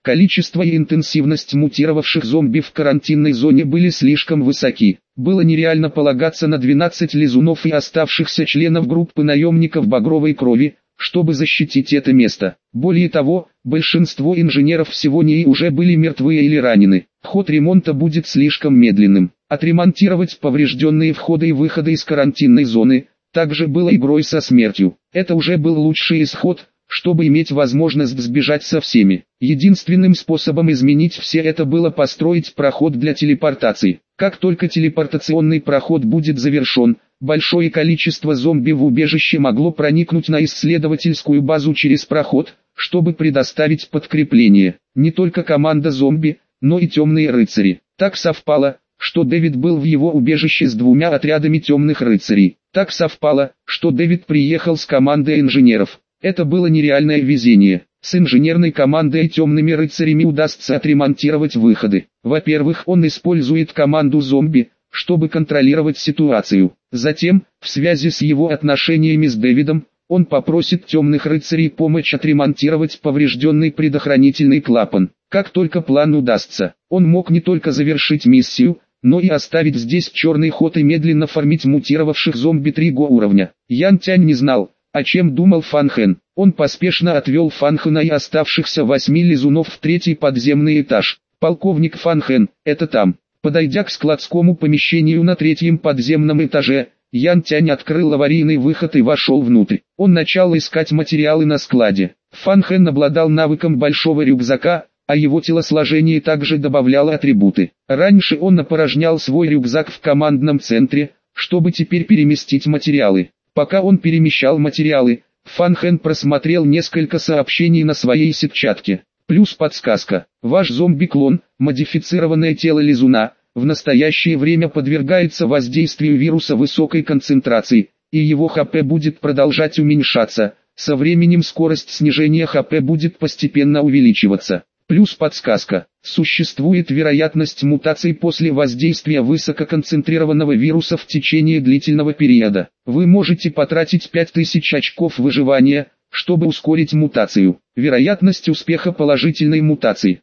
Количество и интенсивность мутировавших зомби в карантинной зоне были слишком высоки. Было нереально полагаться на 12 лизунов и оставшихся членов группы наемников багровой крови, чтобы защитить это место. Более того, большинство инженеров всего НИИ уже были мертвы или ранены. Ход ремонта будет слишком медленным. Отремонтировать поврежденные входы и выходы из карантинной зоны также было игрой со смертью. Это уже был лучший исход, чтобы иметь возможность сбежать со всеми. Единственным способом изменить все это было построить проход для телепортации. Как только телепортационный проход будет завершен, большое количество зомби в убежище могло проникнуть на исследовательскую базу через проход, чтобы предоставить подкрепление. Не только команда зомби, но и темные рыцари. Так совпало, что Дэвид был в его убежище с 2 отрядами темных рыцарей. Так совпало, что Дэвид приехал с командой инженеров. Это было нереальное везение. С инженерной командой и темными рыцарями удастся отремонтировать выходы. Во-первых, он использует команду зомби, чтобы контролировать ситуацию. Затем, в связи с его отношениями с Дэвидом, он попросит темных рыцарей помочь отремонтировать поврежденный предохранительный клапан. Как только план удастся, он мог не только завершить миссию, но и оставить здесь черный ход и медленно фармить мутировавших зомби 3 уровня. Ян Тянь не знал, о чем думал Фан Хэн. Он поспешно отвел Фан Хэна и оставшихся 8 лизунов в 3-й подземный этаж. «Полковник Фан Хэн, это там». Подойдя к складскому помещению на 3-м подземном этаже, Ян Тянь открыл аварийный выход и вошел внутрь. Он начал искать материалы на складе. Фан Хэн обладал навыком большого рюкзака, а его телосложение также добавляло атрибуты. Раньше он опорожнял свой рюкзак в командном центре, чтобы теперь переместить материалы. Пока он перемещал материалы, Фан Хэн просмотрел несколько сообщений на своей сетчатке. Плюс подсказка. Ваш зомби-клон, модифицированное тело лизуна, в настоящее время подвергается воздействию вируса высокой концентрации, и его ХП будет продолжать уменьшаться. Со временем скорость снижения ХП будет постепенно увеличиваться. Плюс подсказка. Существует вероятность мутаций после воздействия высококонцентрированного вируса в течение длительного периода. Вы можете потратить 5000 очков выживания, чтобы ускорить мутацию. Вероятность успеха положительной мутации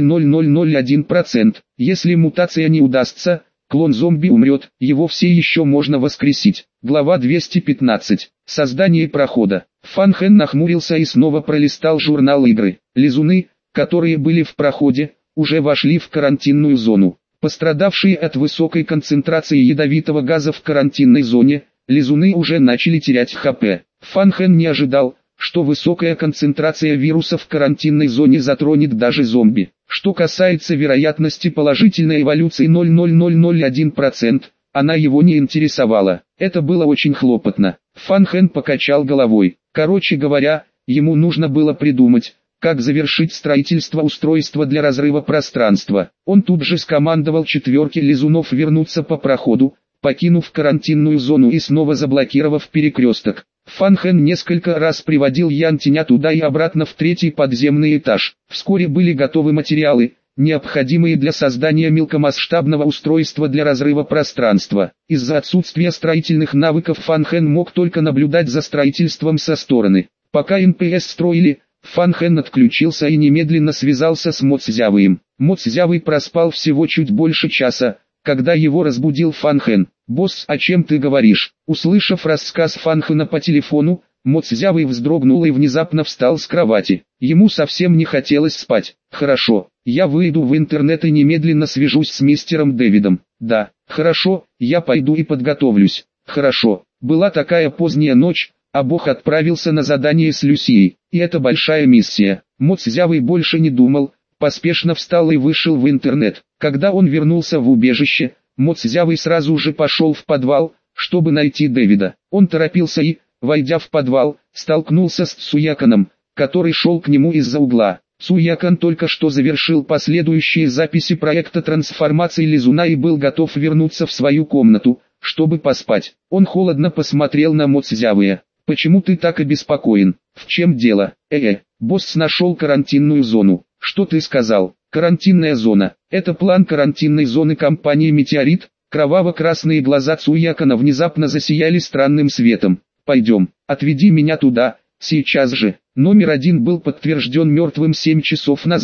0,0001%. Если мутация не удастся, клон зомби умрет, его все еще можно воскресить. Глава 215. Создание прохода. Фан Хэн нахмурился и снова пролистал журнал игры. Лизуны, которые были в проходе, уже вошли в карантинную зону. Пострадавшие от высокой концентрации ядовитого газа в карантинной зоне, лизуны уже начали терять ХП. Фан Хэн не ожидал, что высокая концентрация вируса в карантинной зоне затронет даже зомби. Что касается вероятности положительной эволюции 0,0001%, она его не интересовала. Это было очень хлопотно. Фан Хэн покачал головой. Короче говоря, ему нужно было придумать, как завершить строительство устройства для разрыва пространства. Он тут же скомандовал 4 лизунов вернуться по проходу, покинув карантинную зону и снова заблокировав перекресток. Фан Хэн несколько раз приводил Ян Тяня туда и обратно в 3-й подземный этаж. Вскоре были готовы материалы, необходимые для создания мелкомасштабного устройства для разрыва пространства. Из-за отсутствия строительных навыков Фан Хэн мог только наблюдать за строительством со стороны. Пока НПС строили, Фан Хэн отключился и немедленно связался с Мо Цзявыем. Мо Цзявый проспал всего чуть больше часа, когда его разбудил Фан Хэн. «Босс, о чем ты говоришь?» Услышав рассказ Фан Хэна по телефону, Мо Цзявый вздрогнул и внезапно встал с кровати. Ему совсем не хотелось спать. «Хорошо, я выйду в интернет и немедленно свяжусь с мистером Дэвидом». «Да, хорошо, я пойду и подготовлюсь». «Хорошо». Была такая поздняя ночь, а Бог отправился на задание с Люсией, и это большая миссия. Мо Цзявый больше не думал, поспешно встал и вышел в интернет. Когда он вернулся в убежище, Мо Цзявый сразу же пошел в подвал, чтобы найти Дэвида. Он торопился и, войдя в подвал, столкнулся с Цуяканом, который шел к нему из-за угла. Цуякан только что завершил последующие записи проекта трансформации лизуна и был готов вернуться в свою комнату, чтобы поспать. Он холодно посмотрел на Мо Цзявыя. «Почему ты так обеспокоен? В чем дело?» Босс нашел карантинную зону. «Что ты сказал?» «Карантинная зона. Это план карантинной зоны компании «Метеорит». Кроваво-красные глаза Цуякана внезапно засияли странным светом. «Пойдем, отведи меня туда, сейчас же». Номер 1 был подтвержден мертвым 7 часов назад.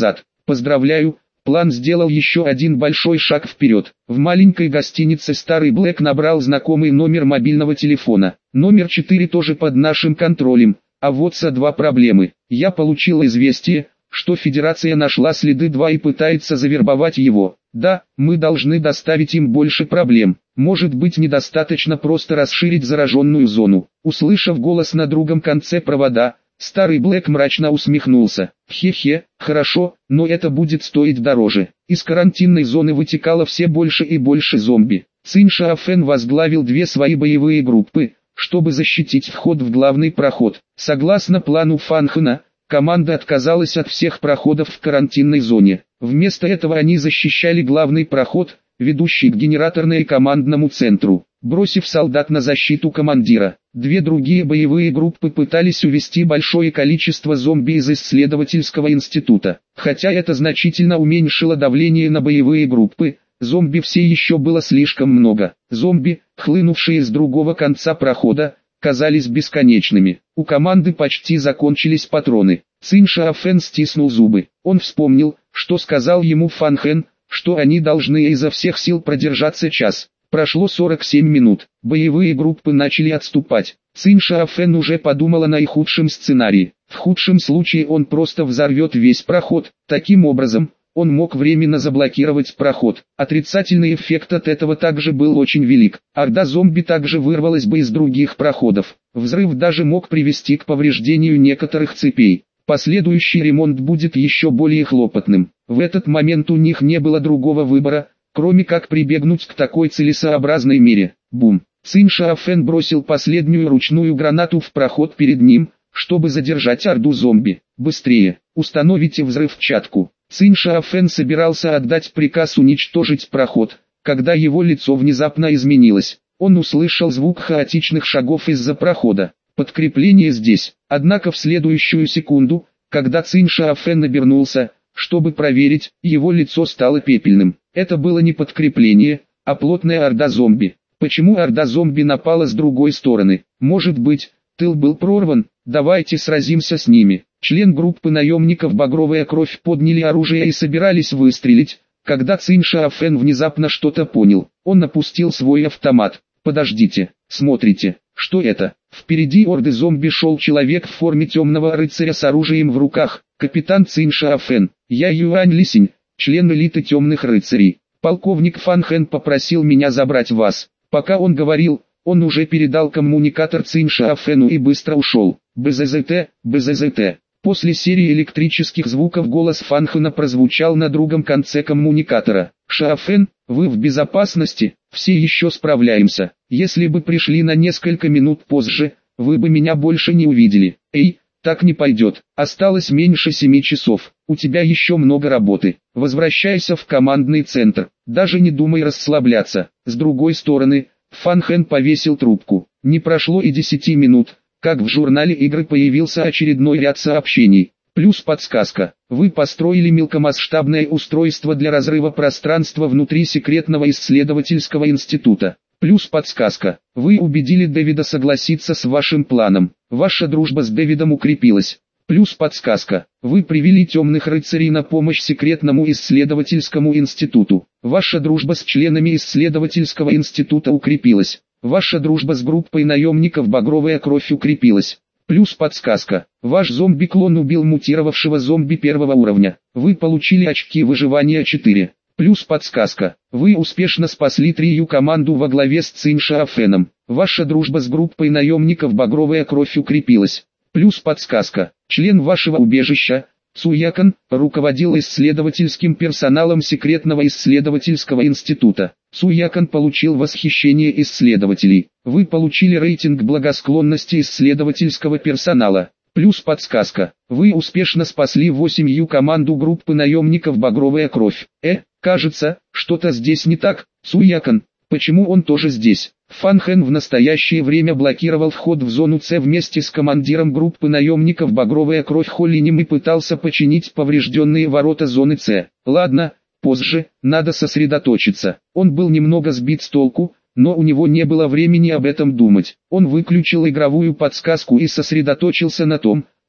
Поздравляю, план сделал еще один большой шаг вперед. В маленькой гостинице старый Блэк набрал знакомый номер мобильного телефона. Номер 4 тоже под нашим контролем, а вот со два проблемы. Я получил известие, что Федерация нашла следы 2 и пытается завербовать его. Да, мы должны доставить им больше проблем. Может быть, недостаточно просто расширить зараженную зону. Услышав голос на другом конце провода, старый Блэк мрачно усмехнулся. Хе-хе, хорошо, но это будет стоить дороже. Из карантинной зоны вытекало все больше и больше зомби. Цин Шаофэн возглавил 2 свои боевые группы, чтобы защитить вход в главный проход. Согласно плану Фан Хэна, команда отказалась от всех проходов в карантинной зоне. Вместо этого они защищали главный проход, ведущий к генераторной и командному центру. Бросив солдат на защиту командира, 2 другие боевые группы пытались увести большое количество зомби из исследовательского института. Хотя это значительно уменьшило давление на боевые группы, зомби все еще было слишком много. Зомби, хлынувшие с другого конца прохода, казались бесконечными. У команды почти закончились патроны. Цин Шаофэн стиснул зубы. Он вспомнил, что сказал ему Фан Хэн, что они должны изо всех сил продержаться час. Прошло 47 минут. Боевые группы начали отступать. Цин Шаофэн уже подумал о наихудшем сценарии. В худшем случае он просто взорвет весь проход. Таким образом, он мог временно заблокировать проход. Отрицательный эффект от этого также был очень велик. Орда зомби также вырвалась бы из других проходов. Взрыв даже мог привести к повреждению некоторых цепей. Последующий ремонт будет еще более хлопотным. В этот момент у них не было другого выбора, кроме как прибегнуть к такой целесообразной мере. Бум! Цин Шаофэн бросил последнюю ручную гранату в проход перед ним, чтобы задержать орду зомби. Быстрее! Установите взрывчатку! Цин Шаофэн собирался отдать приказ уничтожить проход, когда его лицо внезапно изменилось. Он услышал звук хаотичных шагов из-за прохода. Подкрепление здесь. Однако в следующую секунду, когда Цин Шаофэн обернулся, чтобы проверить, его лицо стало пепельным. Это было не подкрепление, а плотная орда зомби. Почему орда зомби напала с другой стороны? Может быть, тыл был прорван? Давайте сразимся с ними. Член группы наемников «Багровая кровь» подняли оружие и собирались выстрелить, когда Цин Шаофэн внезапно что-то понял. Он опустил свой автомат. «Подождите, смотрите, что это?» Впереди орды зомби шел человек в форме темного рыцаря с оружием в руках. «Капитан Цин Шаофэн, я Юань Лисинь, член элиты темных рыцарей. Полковник Фан Хэн попросил меня забрать вас». Пока он говорил, он уже передал коммуникатор Цин Шаофэну и быстро ушел. «БЗЗТ, БЗЗТ». После серии электрических звуков голос Фан Хэна прозвучал на другом конце коммуникатора. «Шаофэн, вы в безопасности? Все еще справляемся. Если бы пришли на несколько минут позже, вы бы меня больше не увидели. Эй, так не пойдет. Осталось меньше 7 часов. У тебя еще много работы. Возвращайся в командный центр. Даже не думай расслабляться». С другой стороны, Фан Хэн повесил трубку. Не прошло и 10 минут, как в журнале игры появился очередной ряд сообщений. Плюс подсказка. Вы построили мелкомасштабное устройство для разрыва пространства внутри секретного исследовательского института. Плюс подсказка. Вы убедили Дэвида согласиться с вашим планом. Ваша дружба с Дэвидом укрепилась. Плюс подсказка. Вы привели темных рыцарей на помощь секретному исследовательскому институту. Ваша дружба с членами исследовательского института укрепилась. Ваша дружба с группой наемников «Багровая кровь» укрепилась. Плюс подсказка. Ваш зомби-клон убил мутировавшего зомби 1-го уровня. Вы получили очки выживания 4. Плюс подсказка. Вы успешно спасли Трию команду во главе с Цин Шаофэном. Ваша дружба с группой наемников «Багровая кровь» укрепилась. Плюс подсказка. Член вашего убежища, Цуякан, руководил исследовательским персоналом секретного исследовательского института. Цуякан получил восхищение исследователей. Вы получили рейтинг благосклонности исследовательского персонала. Плюс подсказка. Вы успешно спасли 8-ю команду группы наемников «Багровая кровь». Кажется, что-то здесь не так. Цуякан, почему он тоже здесь? Фан Хэн в настоящее время блокировал вход в зону С вместе с командиром группы наемников «Багровая кровь» Холлинем и пытался починить поврежденные ворота зоны С. Ладно, позже, надо сосредоточиться. Он был немного сбит с толку, но у него не было времени об этом думать. Он выключил игровую подсказку и сосредоточился на том,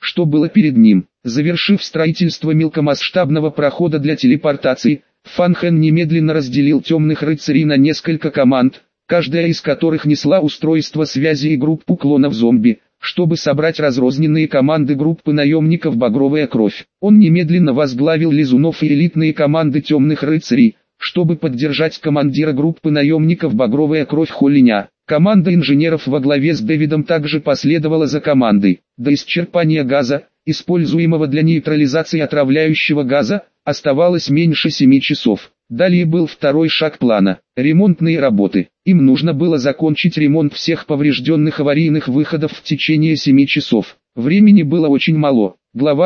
что было перед ним. Завершив строительство мелкомасштабного прохода для телепортации, Фан Хэн немедленно разделил темных рыцарей на несколько команд, каждая из которых несла устройство связи и группу клонов зомби, чтобы собрать разрозненные команды группы наемников «Багровая кровь». Он немедленно возглавил лизунов и элитные команды темных рыцарей, чтобы поддержать командира группы наемников «Багровая кровь» Холлиня. Команда инженеров во главе с Дэвидом также последовала за командой. До исчерпания газа, используемого для нейтрализации отравляющего газа, оставалось меньше 7 часов. Далее был второй шаг плана – ремонтные работы. Им нужно было закончить ремонт всех поврежденных аварийных выходов в течение 7 часов. Времени было очень мало. Глава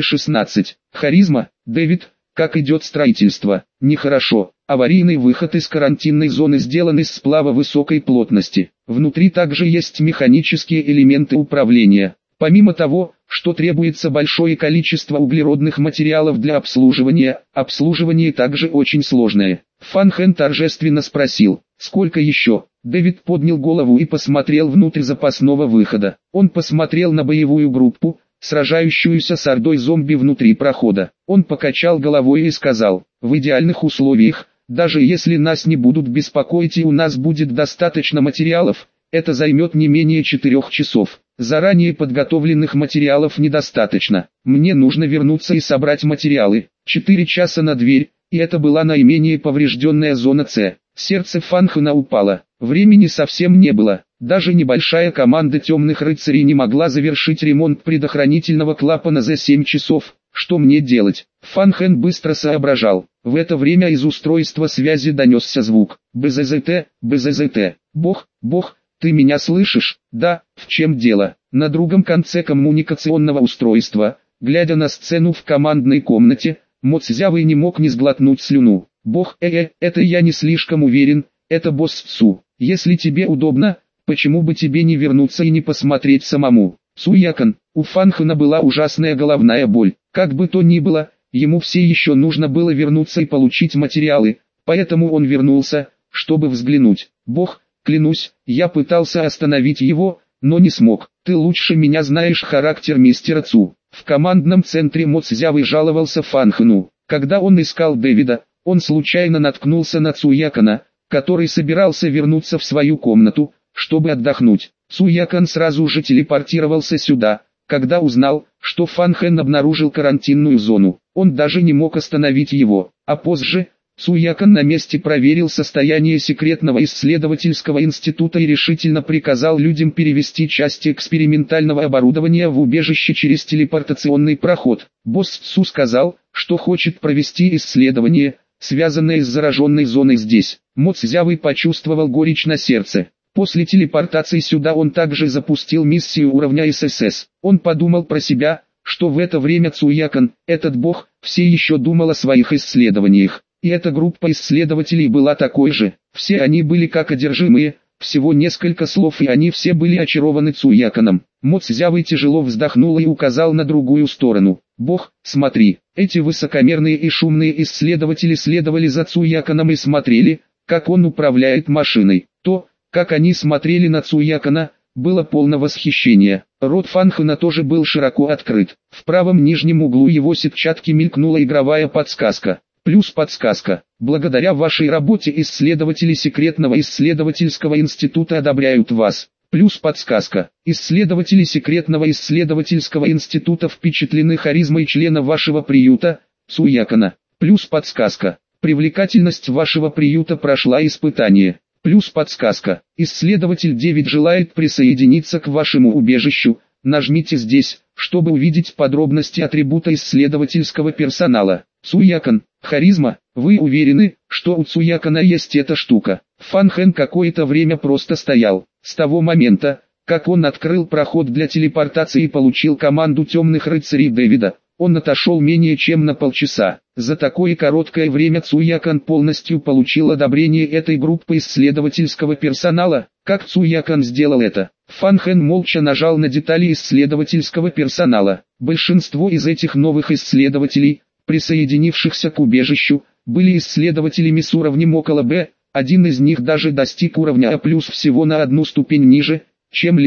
216. Харизма. Дэвид, как идет строительство? Нехорошо. Аварийный выход из карантинной зоны сделан из сплава высокой плотности. Внутри также есть механические элементы управления. Помимо того, что требуется большое количество углеродных материалов для обслуживания, обслуживание также очень сложное. Фан Хэн торжественно спросил, сколько еще? Дэвид поднял голову и посмотрел внутрь запасного выхода. Он посмотрел на боевую группу, сражающуюся с ордой зомби внутри прохода. Он покачал головой и сказал, в идеальных условиях, даже если нас не будут беспокоить и у нас будет достаточно материалов, это займет не менее 4 часов. Заранее подготовленных материалов недостаточно. Мне нужно вернуться и собрать материалы. 4 часа на дверь, и это была наименее поврежденная зона С. Сердце Фан Хэна упало. Времени совсем не было. Даже небольшая команда темных рыцарей не могла завершить ремонт предохранительного клапана за 7 часов. Что мне делать? Фан Хэн быстро соображал. В это время из устройства связи донесся звук. БЗЗТ, БЗЗТ. Бог, ты меня слышишь? Да, в чем дело? На другом конце коммуникационного устройства, глядя на сцену в командной комнате, Мо Цзявый не мог не сглотнуть слюну. Бог, это я не слишком уверен, это босс Цу. Если тебе удобно, почему бы тебе не вернуться и не посмотреть самому? Цуякан, у Фан Хэна была ужасная головная боль. Как бы то ни было, ему все еще нужно было вернуться и получить материалы, поэтому он вернулся, чтобы взглянуть. Бог, клянусь, я пытался остановить его, но не смог. Ты лучше меня знаешь характер мистера Цу. В командном центре Мо Цзявый жаловался Фан Хэну. Когда он искал Дэвида, он случайно наткнулся на Цуякана, который собирался вернуться в свою комнату, чтобы отдохнуть. Цуякан сразу же телепортировался сюда, когда узнал, что Фан Хэн обнаружил карантинную зону. Он даже не мог остановить его, а позже Цуякан на месте проверил состояние секретного исследовательского института и решительно приказал людям перевести части экспериментального оборудования в убежище через телепортационный проход. Босс Цу сказал, что хочет провести исследование, связанное с зараженной зоной здесь. Мо Цзявый почувствовал горечь на сердце. После телепортации сюда он также запустил миссию уровня ССС. Он подумал про себя, что в это время Цуякан, этот бог, все еще думал о своих исследованиях. И эта группа исследователей была такой же. Все они были как одержимые, всего несколько слов и они все были очарованы Цуяканом. Мо Цзявый тяжело вздохнул и указал на другую сторону. Бог, смотри, эти высокомерные и шумные исследователи следовали за Цуяканом и смотрели, как он управляет машиной. То, как они смотрели на Цуякана, было полно восхищения. Рот Фан Хэна тоже был широко открыт. В правом нижнем углу его сетчатки мелькнула игровая подсказка. Плюс подсказка. Благодаря вашей работе исследователи секретного исследовательского института одобряют вас. Плюс подсказка. Исследователи секретного исследовательского института впечатлены харизмой члена вашего приюта, Цуякана. Плюс подсказка. Привлекательность вашего приюта прошла испытание. Плюс подсказка. Исследователь 9 желает присоединиться к вашему убежищу. Нажмите здесь, чтобы увидеть подробности атрибута исследовательского персонала. Цуякан, харизма, вы уверены, что у Цуякана есть эта штука? Фан Хэн какое-то время просто стоял. С того момента, как он открыл проход для телепортации и получил команду темных рыцарей Дэвида, он отошел менее чем на полчаса. За такое короткое время Цуякан полностью получил одобрение этой группы исследовательского персонала. Как Цуякан сделал это? Фан Хэн молча нажал на детали исследовательского персонала. Большинство из этих новых исследователей, присоединившихся к убежищу, были исследователями с уровнем около Б, один из них даже достиг уровня А+, всего на одну ступень ниже, чем Либо.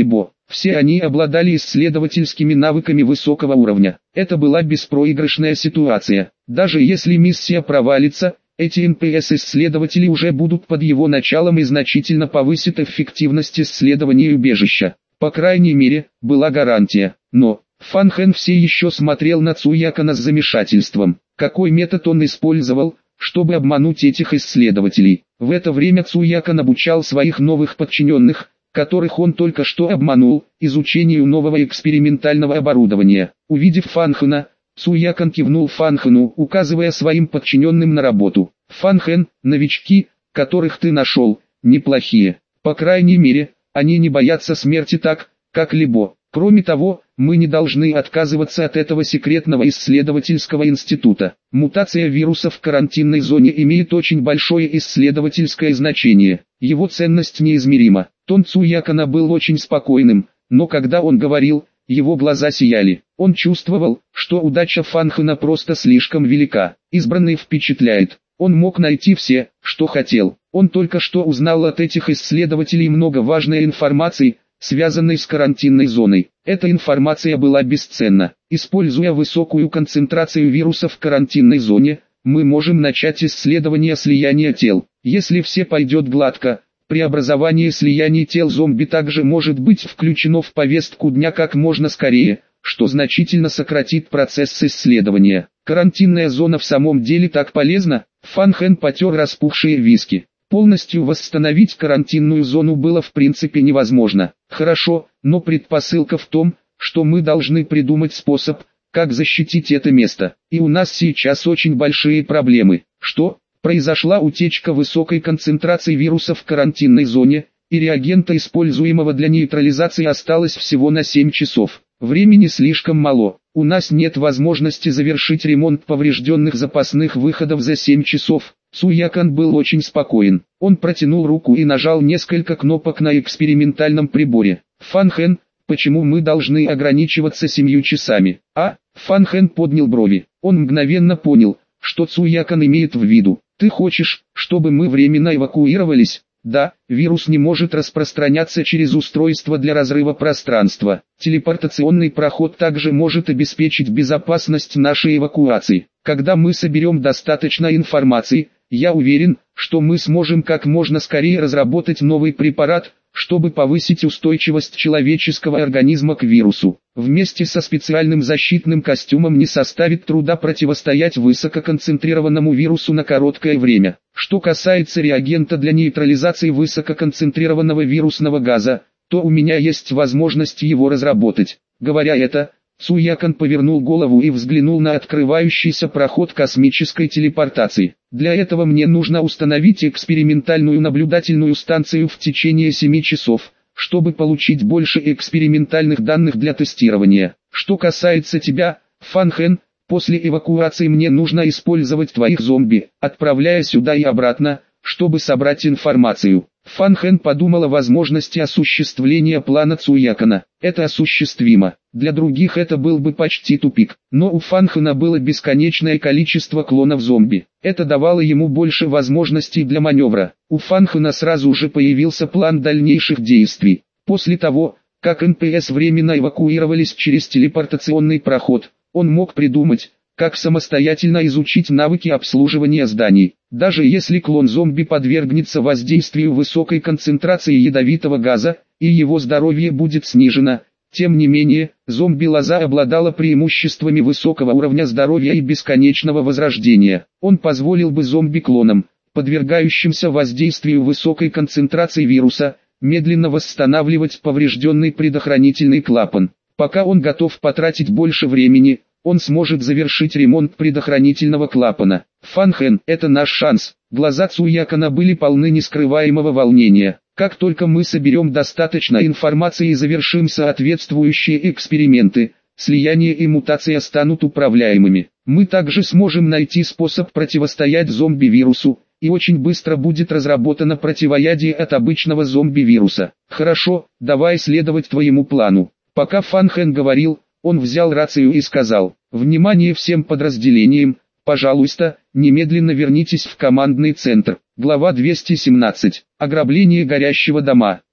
Все они обладали исследовательскими навыками высокого уровня. Это была беспроигрышная ситуация. Даже если миссия провалится, эти НПС-исследователи уже будут под его началом и значительно повысят эффективность исследования убежища. По крайней мере, была гарантия. Но Фан Хэн все еще смотрел на Цуякана с замешательством. Какой метод он использовал, чтобы обмануть этих исследователей? В это время Цуякан обучал своих новых подчиненных, которых он только что обманул, изучению нового экспериментального оборудования. Увидев Фан Хэна, Цуякан кивнул Фан Хэну, указывая своим подчиненным на работу. Фан Хэн, новички, которых ты нашел, неплохие. По крайней мере, они не боятся смерти так, как Либо. Кроме того, мы не должны отказываться от этого секретного исследовательского института. Мутация вируса в карантинной зоне имеет очень большое исследовательское значение. Его ценность неизмерима. Тон Цуякана был очень спокойным, но когда он говорил, его глаза сияли. Он чувствовал, что удача Фан Хэна просто слишком велика. Избранный впечатляет. Он мог найти все, что хотел. Он только что узнал от этих исследователей много важной информации, связанной с карантинной зоной. Эта информация была бесценна. Используя высокую концентрацию вируса в карантинной зоне, мы можем начать исследование слияния тел. Если все пойдет гладко, преобразование слияний тел зомби также может быть включено в повестку дня как можно скорее, что значительно сократит процесс исследования. Карантинная зона в самом деле так полезна? Фан Хэн потер распухшие виски. Полностью восстановить карантинную зону было в принципе невозможно. Хорошо, но предпосылка в том, что мы должны придумать способ, как защитить это место. И у нас сейчас очень большие проблемы. Что? Произошла утечка высокой концентрации вируса в карантинной зоне, и реагента, используемого для нейтрализации, осталось всего на 7 часов. Времени слишком мало. У нас нет возможности завершить ремонт поврежденных запасных выходов за 7 часов. Цуякан был очень спокоен. Он протянул руку и нажал несколько кнопок на экспериментальном приборе. Фан Хэн, почему мы должны ограничиваться 7 часами? Фан Хэн поднял брови. Он мгновенно понял, что Цуякан имеет в виду. Ты хочешь, чтобы мы временно эвакуировались? Да, вирус не может распространяться через устройство для разрыва пространства. Телепортационный проход также может обеспечить безопасность нашей эвакуации. Когда мы соберем достаточно информации, я уверен, что мы сможем как можно скорее разработать новый препарат, чтобы повысить устойчивость человеческого организма к вирусу. Вместе со специальным защитным костюмом не составит труда противостоять высококонцентрированному вирусу на короткое время. Что касается реагента для нейтрализации высококонцентрированного вирусного газа, то у меня есть возможность его разработать. Говоря это, Цуякан повернул голову и взглянул на открывающийся проход космической телепортации. Для этого мне нужно установить экспериментальную наблюдательную станцию в течение 7 часов, чтобы получить больше экспериментальных данных для тестирования. Что касается тебя, Фан Хэн, после эвакуации мне нужно использовать твоих зомби, отправляя сюда и обратно, чтобы собрать информацию. Фан Хэн подумал о возможности осуществления плана Цуякана. Это осуществимо. Для других это был бы почти тупик. Но у Фан Хэна было бесконечное количество клонов зомби. Это давало ему больше возможностей для маневра. У Фан Хэна сразу же появился план дальнейших действий. После того, как НПС временно эвакуировались через телепортационный проход, он мог придумать, как самостоятельно изучить навыки обслуживания зданий. Даже если клон зомби подвергнется воздействию высокой концентрации ядовитого газа, и его здоровье будет снижено, тем не менее, зомби-лоза обладала преимуществами высокого уровня здоровья и бесконечного возрождения. Он позволил бы зомби-клонам, подвергающимся воздействию высокой концентрации вируса, медленно восстанавливать поврежденный предохранительный клапан. Пока он готов потратить больше времени, он сможет завершить ремонт предохранительного клапана. Фан Хэн, это наш шанс. Глаза Цуякана были полны нескрываемого волнения. Как только мы соберем достаточно информации и завершим соответствующие эксперименты, слияние и мутация станут управляемыми. Мы также сможем найти способ противостоять зомби-вирусу, и очень быстро будет разработано противоядие от обычного зомби-вируса. Хорошо, давай следовать твоему плану. Пока Фан Хэн говорил, он взял рацию и сказал: «Внимание всем подразделениям, пожалуйста, немедленно вернитесь в командный центр». Глава 217. Ограбление горящего дома.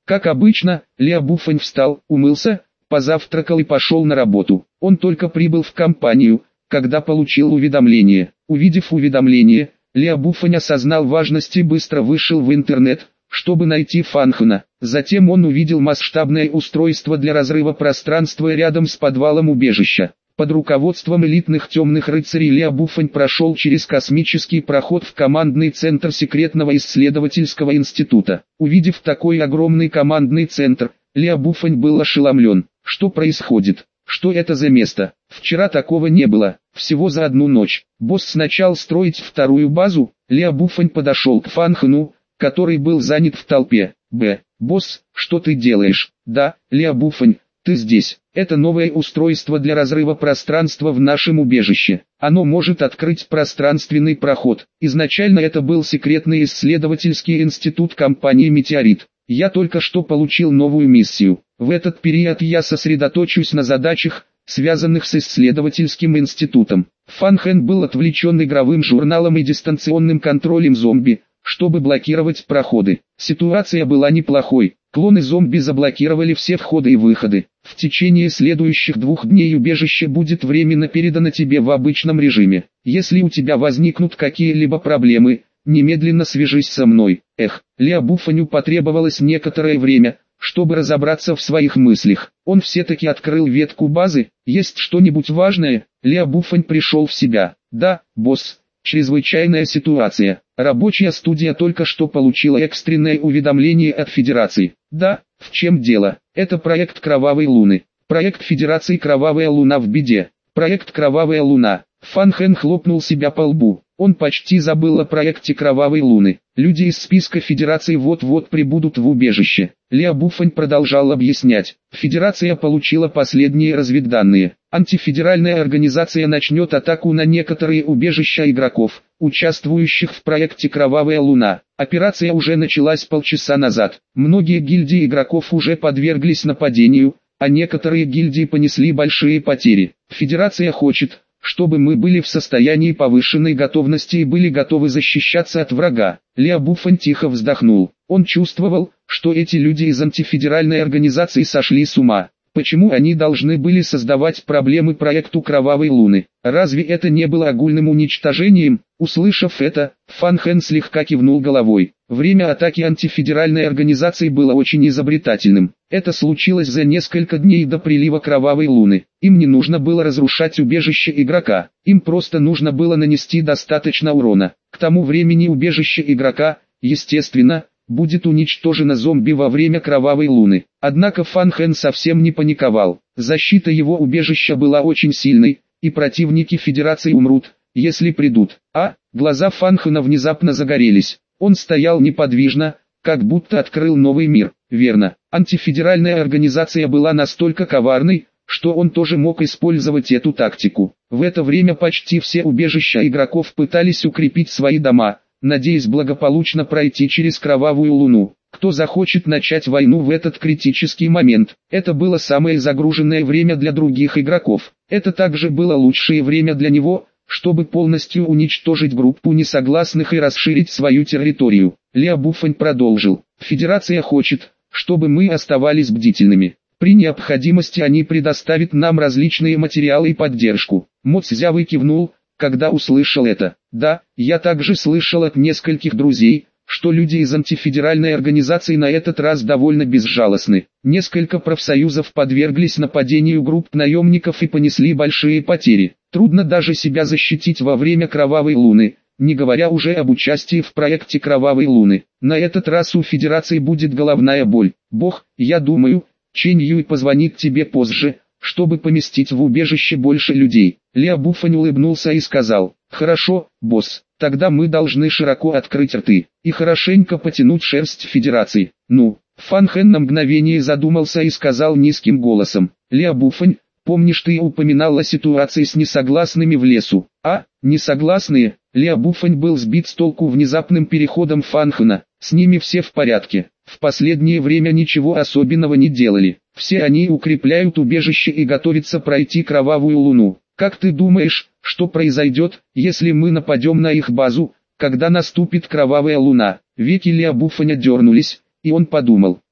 Как обычно, Ля Буфань встал, умылся, позавтракал и пошел на работу. Он только прибыл в компанию, когда получил уведомление. Увидев уведомление, Ля Буфань осознал важность и быстро вышел в интернет, чтобы найти Фан Хэна. Затем он увидел масштабное устройство для разрыва пространства рядом с подвалом убежища. Под руководством элитных темных рыцарей Ля Буфань прошел через космический проход в командный центр секретного исследовательского института. Увидев такой огромный командный центр, Ля Буфань был ошеломлен. Что происходит? Что это за место? Вчера такого не было. Всего за одну ночь. Босс начал строить вторую базу. Ля Буфань подошел к Фан Хэну, который был занят в толпе. Босс, что ты делаешь? Да, Ля Буфань, ты здесь. Это новое устройство для разрыва пространства в нашем убежище. Оно может открыть пространственный проход. Изначально это был секретный исследовательский институт компании «Метеорит». Я только что получил новую миссию. В этот период я сосредоточусь на задачах, связанных с исследовательским институтом. Фан Хэн был отвлечен игровым журналом и дистанционным контролем зомби, чтобы блокировать проходы. Ситуация была неплохой. Клоны зомби заблокировали все входы и выходы. В течение следующих 2 дней убежище будет временно передано тебе в обычном режиме. Если у тебя возникнут какие-либо проблемы, немедленно свяжись со мной. Ля Буфаню потребовалось некоторое время, чтобы разобраться в своих мыслях. Он все-таки открыл ветку базы. Есть что-нибудь важное? Ля Буфань пришел в себя. Да, босс. Чрезвычайная ситуация. Рабочая студия только что получила экстренное уведомление от Федерации. Да, в чем дело? Это проект Кровавой Луны. Проект Федерации Кровавая Луна в беде. Проект Кровавая Луна. Фан Хэн хлопнул себя по лбу. Он почти забыл о проекте Кровавой Луны. Люди из списка Федерации вот-вот прибудут в убежище. Ля Буфань продолжал объяснять. Федерация получила последние разведданные. Антифедеральная организация начнет атаку на некоторые убежища игроков, участвующих в проекте Кровавая Луна. Операция уже началась полчаса назад. Многие гильдии игроков уже подверглись нападению, а некоторые гильдии понесли большие потери. Федерация хочет, чтобы мы были в состоянии повышенной готовности и были готовы защищаться от врага. Ля Буфань тихо вздохнул. Он чувствовал, что эти люди из антифедеральной организации сошли с ума. Почему они должны были создавать проблемы проекту Кровавой Луны? Разве это не было огульным уничтожением? Услышав это, Фан Хэн слегка кивнул головой. Время атаки антифедеральной организации было очень изобретательным. Это случилось за несколько дней до прилива Кровавой Луны. Им не нужно было разрушать убежище игрока. Им просто нужно было нанести достаточно урона. К тому времени убежище игрока, естественно, будет уничтожено зомби во время Кровавой Луны. Однако Фан Хэн совсем не паниковал. Защита его убежища была очень сильной, и противники Федерации умрут, если придут. Глаза Фан Хэна внезапно загорелись. Он стоял неподвижно, как будто открыл новый мир. Верно, антифедеральная организация была настолько коварной, что он тоже мог использовать эту тактику. В это время почти все убежища игроков пытались укрепить свои дома, надеясь благополучно пройти через Кровавую Луну. Кто захочет начать войну в этот критический момент? Это было самое загруженное время для других игроков. Это также было лучшее время для него, чтобы полностью уничтожить группу несогласных и расширить свою территорию. Ля Буфань продолжил. Федерация хочет, чтобы мы оставались бдительными. При необходимости они предоставят нам различные материалы и поддержку. Мо Цзявый кивнул, когда услышал это. Да, я также слышал от нескольких друзей, что люди из антифедеральной организации на этот раз довольно безжалостны. Несколько профсоюзов подверглись нападению групп наемников и понесли большие потери. Трудно даже себя защитить во время Кровавой Луны, не говоря уже об участии в проекте Кровавой Луны. На этот раз у Федерации будет головная боль. Бог, я думаю, Чэнь Юй позвонит тебе позже, чтобы поместить в убежище больше людей. Ля Буфань улыбнулся и сказал: «Хорошо, босс, тогда мы должны широко открыть рты и хорошенько потянуть шерсть Федерации». Фан Хэн на мгновение задумался и сказал низким голосом: «Ля Буфань, помнишь, ты упоминал о ситуации с несогласными в лесу?» Несогласные? Ля Буфань был сбит с толку внезапным переходом Фан Хэна. С ними все в порядке. В последнее время ничего особенного не делали. Все они укрепляют убежище и готовятся пройти Кровавую Луну. Как ты думаешь, что произойдет, если мы нападем на их базу, когда наступит Кровавая Луна? Веки Ля Буфаня дернулись, и он подумал: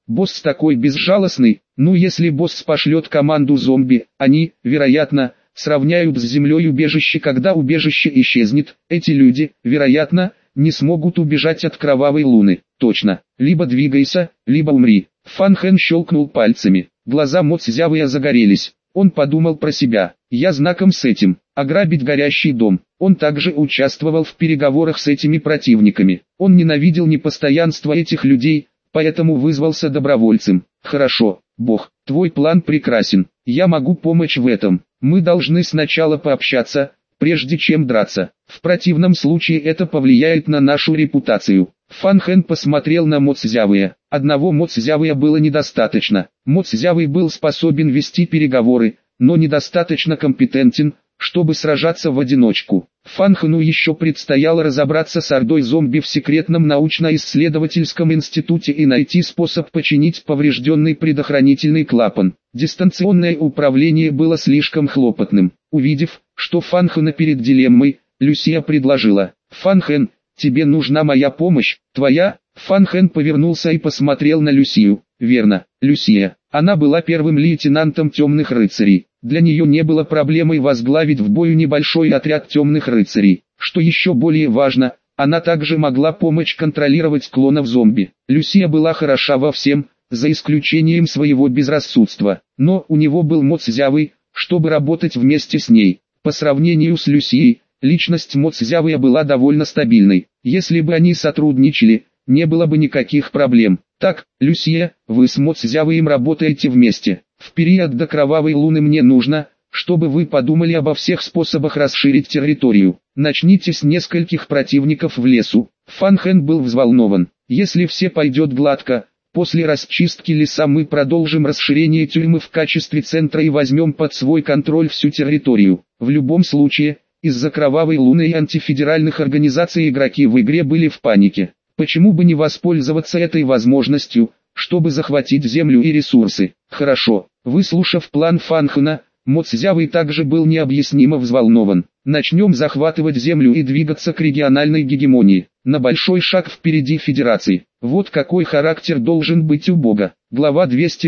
Босс такой безжалостный, ну если босс пошлет команду зомби, они, вероятно, сравняют с землей убежище, когда убежище исчезнет, эти люди, вероятно, не смогут убежать от кровавой луны. Точно, либо двигайся, либо умри. Фан Хэн щелкнул пальцами, глаза Мо Цзявыя загорелись. Он подумал про себя, я знаком с этим, ограбить горящий дом. Он также участвовал в переговорах с этими противниками. Он ненавидел непостоянство этих людей, поэтому вызвался добровольцем. Хорошо, Бог, твой план прекрасен, я могу помочь в этом. Мы должны сначала пообщаться, прежде чем драться. В противном случае это повлияет на нашу репутацию. Фан Хэн посмотрел на Мо Цзявыя. Одного Мо Цзявыя было недостаточно. Мо Цзявый был способен вести переговоры, но недостаточно компетентен, чтобы сражаться в одиночку. Фан Хэну еще предстояло разобраться с ордой зомби в секретном научно-исследовательском институте и найти способ починить поврежденный предохранительный клапан. Дистанционное управление было слишком хлопотным. Увидев, что Фан Хэна перед дилеммой, Люсия предложила: «Фан Хэн, тебе нужна моя помощь, твоя?» Фан Хэн повернулся и посмотрел на Люсию. Верно, Люсия. Она была первым лейтенантом темных рыцарей. Для нее не было проблемой возглавить в бою небольшой отряд темных рыцарей. Что еще более важно, она также могла помочь контролировать клонов зомби. Люсия была хороша во всем, за исключением своего безрассудства. Но у него был Мо Цзявый, чтобы работать вместе с ней. По сравнению с Люсией, личность Мо Цзявыя была довольно стабильной. Если бы они сотрудничали, не было бы никаких проблем. Так, Люсия, вы с Мо Цзявыем работаете вместе. В период до кровавой луны мне нужно, чтобы вы подумали обо всех способах расширить территорию. Начните с нескольких противников в лесу. Фан Хэн был взволнован. Если все пойдет гладко, после расчистки леса мы продолжим расширение тюрьмы в качестве центра и возьмем под свой контроль всю территорию. В любом случае, из-за кровавой луны и антифедеральных организаций игроки в игре были в панике. Почему бы не воспользоваться этой возможностью, чтобы захватить землю и ресурсы? Хорошо. Выслушав план Фан Хэна, Мо Цзявый также был необъяснимо взволнован. Начнем захватывать землю и двигаться к региональной гегемонии. На большой шаг впереди Федерации. Вот какой характер должен быть у Бога. Глава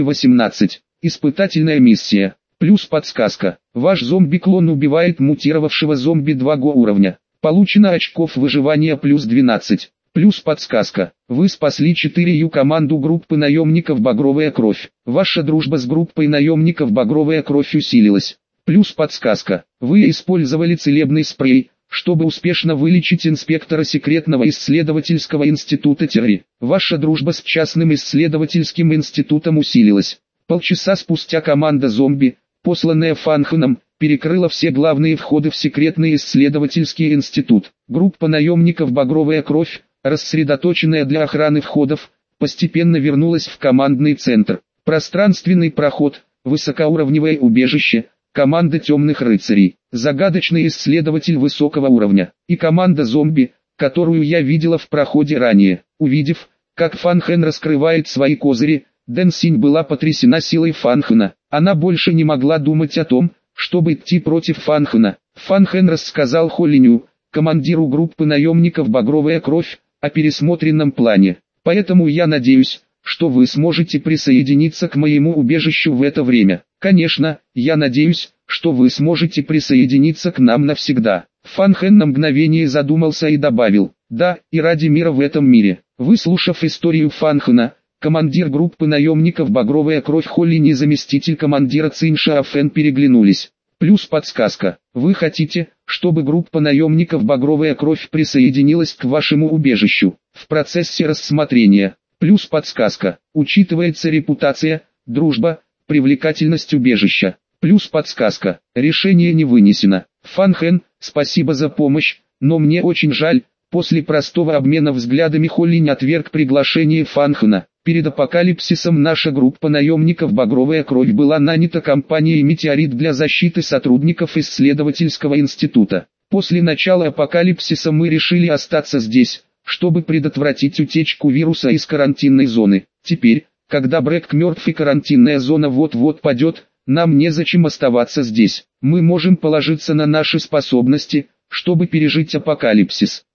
218. Испытательная миссия. Плюс подсказка. Ваш зомби-клон убивает мутировавшего зомби 2 уровня. Получено очков выживания плюс 12. Плюс подсказка. Вы спасли 4 команду группы наемников «Багровая кровь». Ваша дружба с группой наемников «Багровая кровь» усилилась. Плюс подсказка. Вы использовали целебный спрей, чтобы успешно вылечить инспектора секретного исследовательского института Терри. Ваша дружба с частным исследовательским институтом усилилась. Полчаса спустя команда зомби, посланная Фан Хэном, перекрыла все главные входы в секретный исследовательский институт. Группа наемников «Багровая кровь», рассредоточенная для охраны входов, постепенно вернулась в командный центр. Пространственный проход, высокоуровневое убежище, команда темных рыцарей, загадочный исследователь высокого уровня и команда зомби, которую я видела в проходе ранее. Увидев, как Фан Хэн раскрывает свои козыри, Дэн Синь была потрясена силой Фан Хэна. Она больше не могла думать о том, чтобы идти против Фан Хэна. Фан Хэн рассказал Хо Линю, командиру группы наемников «Багровая кровь», о пересмотренном плане. Поэтому я надеюсь, что вы сможете присоединиться к моему убежищу в это время. Конечно, я надеюсь, что вы сможете присоединиться к нам навсегда. Фан Хэн на мгновение задумался и добавил: да, и ради мира в этом мире. Выслушав историю Фан Хэна, командир группы наемников «Багровая кровь» Хо Линь и заместитель командира Цинь Шаофэн переглянулись. Плюс подсказка. Вы хотите, чтобы группа наемников «Багровая кровь» присоединилась к вашему убежищу. В процессе рассмотрения. Плюс подсказка. Учитывается репутация, дружба, привлекательность убежища. Плюс подсказка. Решение не вынесено. Фан Хэн, спасибо за помощь, но мне очень жаль. После простого обмена взглядами Хо Линь отверг приглашение Фан Хэна. Перед апокалипсисом наша группа наемников «Багровая кровь» была нанята компанией «Метеорит» для защиты сотрудников исследовательского института. После начала апокалипсиса мы решили остаться здесь, чтобы предотвратить утечку вируса из карантинной зоны. Теперь, когда Брэк мертв и карантинная зона вот-вот падет, нам незачем оставаться здесь. Мы можем положиться на наши способности, чтобы пережить апокалипсис.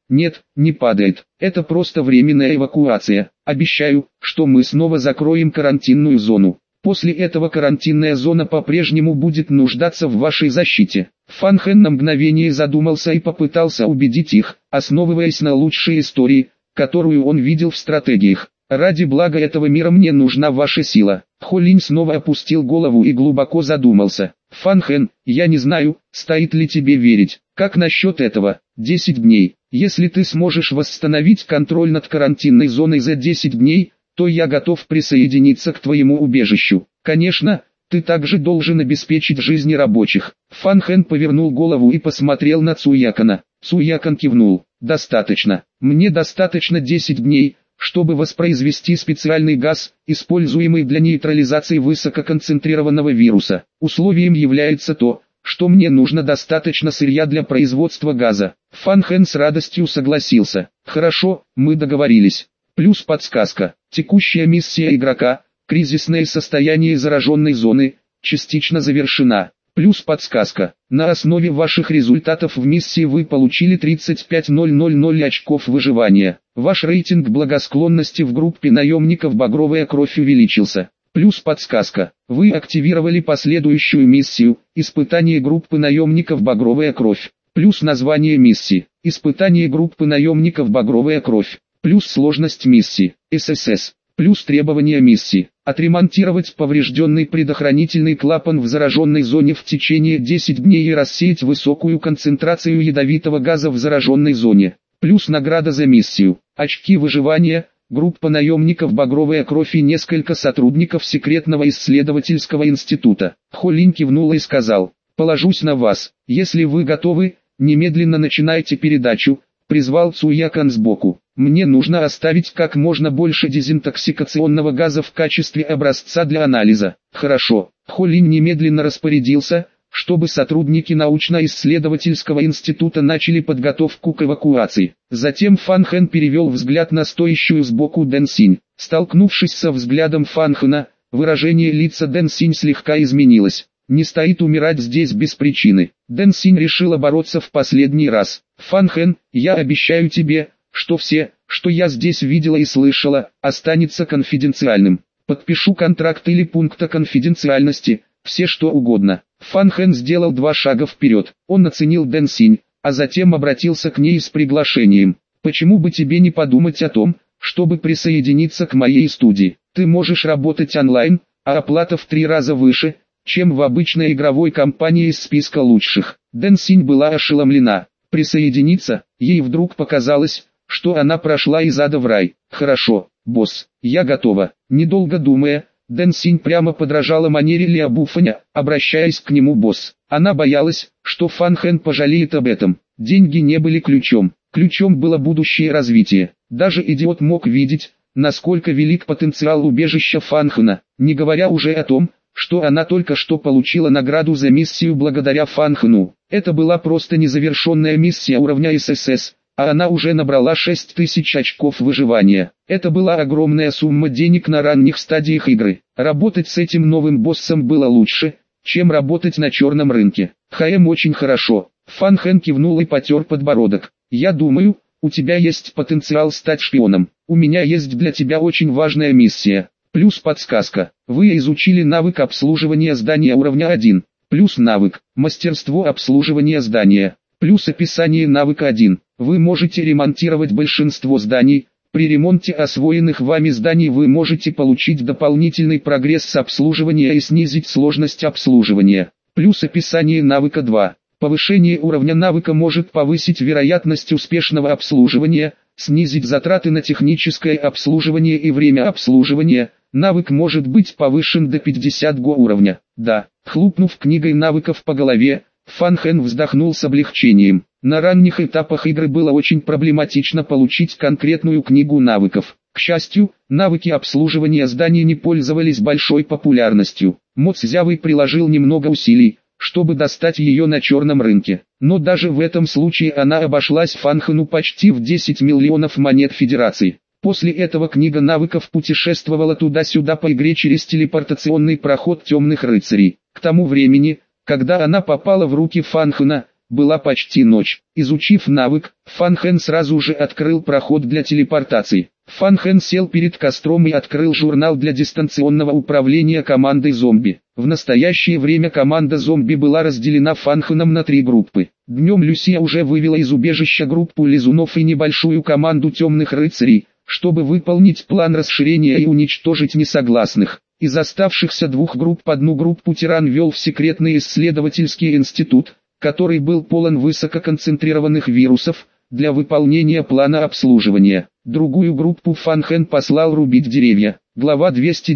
Нет, не падает. Это просто временная эвакуация. Обещаю, что мы снова закроем карантинную зону. После этого карантинная зона по-прежнему будет нуждаться в вашей защите. Фан Хэн на мгновение задумался и попытался убедить их, основываясь на лучшей истории, которую он видел в стратегиях. Ради блага этого мира мне нужна ваша сила. Хо Линь снова опустил голову и глубоко задумался. Фан Хэн, я не знаю, стоит ли тебе верить. Как насчет этого? 10 дней. Если ты сможешь восстановить контроль над карантинной зоной за 10 дней, то я готов присоединиться к твоему убежищу. Конечно, ты также должен обеспечить жизни рабочих. Фан Хэн повернул голову и посмотрел на Цуякана. Цуякан кивнул. Достаточно. Мне достаточно 10 дней, чтобы воспроизвести специальный газ, используемый для нейтрализации высококонцентрированного вируса. Условием является то, что мне нужно достаточно сырья для производства газа. Фан Хэн с радостью согласился. Хорошо, мы договорились. Плюс подсказка. Текущая миссия игрока, кризисное состояние зараженной зоны, частично завершена. Плюс подсказка. На основе ваших результатов в миссии вы получили 35000 очков выживания. Ваш рейтинг благосклонности в группе наемников «Багровая кровь» увеличился. Плюс подсказка. Вы активировали последующую миссию «Испытание группы наемников «Багровая кровь». Плюс название миссии «Испытание группы наемников «Багровая кровь». Плюс сложность миссии «ССС». Плюс требования миссии отремонтировать поврежденный предохранительный клапан в зараженной зоне в течение 10 дней и рассеять высокую концентрацию ядовитого газа в зараженной зоне. Плюс награда за миссию, очки выживания, группа наемников «Багровая кровь» и несколько сотрудников секретного исследовательского института. Хо Линь кивнул и сказал: «Положусь на вас, если вы готовы, немедленно начинайте передачу», призвал Цуякан сбоку. «Мне нужно оставить как можно больше дезинтоксикационного газа в качестве образца для анализа». «Хорошо». Хо Линь немедленно распорядился, чтобы сотрудники научно-исследовательского института начали подготовку к эвакуации. Затем Фан Хэн перевел взгляд на стоящую сбоку Дэн Синь. Столкнувшись со взглядом Фан Хэна, выражение лица Дэн Синь слегка изменилось. Не стоит умирать здесь без причины. Дэн Синь решила бороться в последний раз. «Фан Хэн, я обещаю тебе, что все, что я здесь видела и слышала, останется конфиденциальным. Подпишу контракт или пункт о конфиденциальности, все что угодно». Фан Хэн сделал 2 шага вперед. Он оценил Дэн Синь, а затем обратился к ней с приглашением. «Почему бы тебе не подумать о том, чтобы присоединиться к моей студии? Ты можешь работать онлайн, а оплата в 3 раза выше, чем в обычной игровой компании из списка лучших». Дэн Синь была ошеломлена. Присоединиться? Ей вдруг показалось, что она прошла из ада в рай. «Хорошо, босс, я готова». Недолго думая, Дэн Синь прямо подражала манере Ля Буфаня, обращаясь к нему «босс». Она боялась, что Фан Хэн пожалеет об этом. Деньги не были ключом. Ключом было будущее развитие. Даже идиот мог видеть, насколько велик потенциал убежища Фан Хэна, не говоря уже о том, что она только что получила награду за миссию благодаря Фан Хэну. Это была просто незавершенная миссия уровня ССС, а она уже набрала 6000 очков выживания. Это была огромная сумма денег на ранних стадиях игры. Работать с этим новым боссом было лучше, чем работать на черном рынке. «ХМ очень хорошо». Фан Хэн кивнул и потер подбородок. «Я думаю, у тебя есть потенциал стать шпионом. У меня есть для тебя очень важная миссия». Плюс подсказка. Вы изучили навык обслуживания здания уровня 1. Плюс навык мастерство обслуживания здания. Плюс описание навыка 1. Вы можете ремонтировать большинство зданий. При ремонте освоенных вами зданий вы можете получить дополнительный прогресс с обслуживания и снизить сложность обслуживания. Плюс описание навыка 2. Повышение уровня навыка может повысить вероятность успешного обслуживания, снизить затраты на техническое обслуживание и время обслуживания. Навык может быть повышен до 50 уровня. Да, хлопнув книгой навыков по голове, Фан Хэн вздохнул с облегчением. На ранних этапах игры было очень проблематично получить конкретную книгу навыков. К счастью, навыки обслуживания зданий не пользовались большой популярностью. Мо Цзявый приложил немного усилий, чтобы достать ее на черном рынке. Но даже в этом случае она обошлась Фан Хэну почти в 10 миллионов монет Федерации. После этого книга навыков путешествовала туда-сюда по игре через телепортационный проход темных рыцарей. К тому времени, когда она попала в руки Фан Хэна, была почти ночь. Изучив навык, Фан Хэн сразу же открыл проход для телепортации. Фан Хэн сел перед костром и открыл журнал для дистанционного управления командой зомби. В настоящее время команда зомби была разделена Фан Хэном на 3 группы. Днем Люсия уже вывела из убежища группу лизунов и небольшую команду темных рыцарей, чтобы выполнить план расширения и уничтожить несогласных. Из оставшихся 2 групп одну группу Тиран вел в секретный исследовательский институт, который был полон высококонцентрированных вирусов, для выполнения плана обслуживания. Другую группу Фан Хэн послал рубить деревья. Глава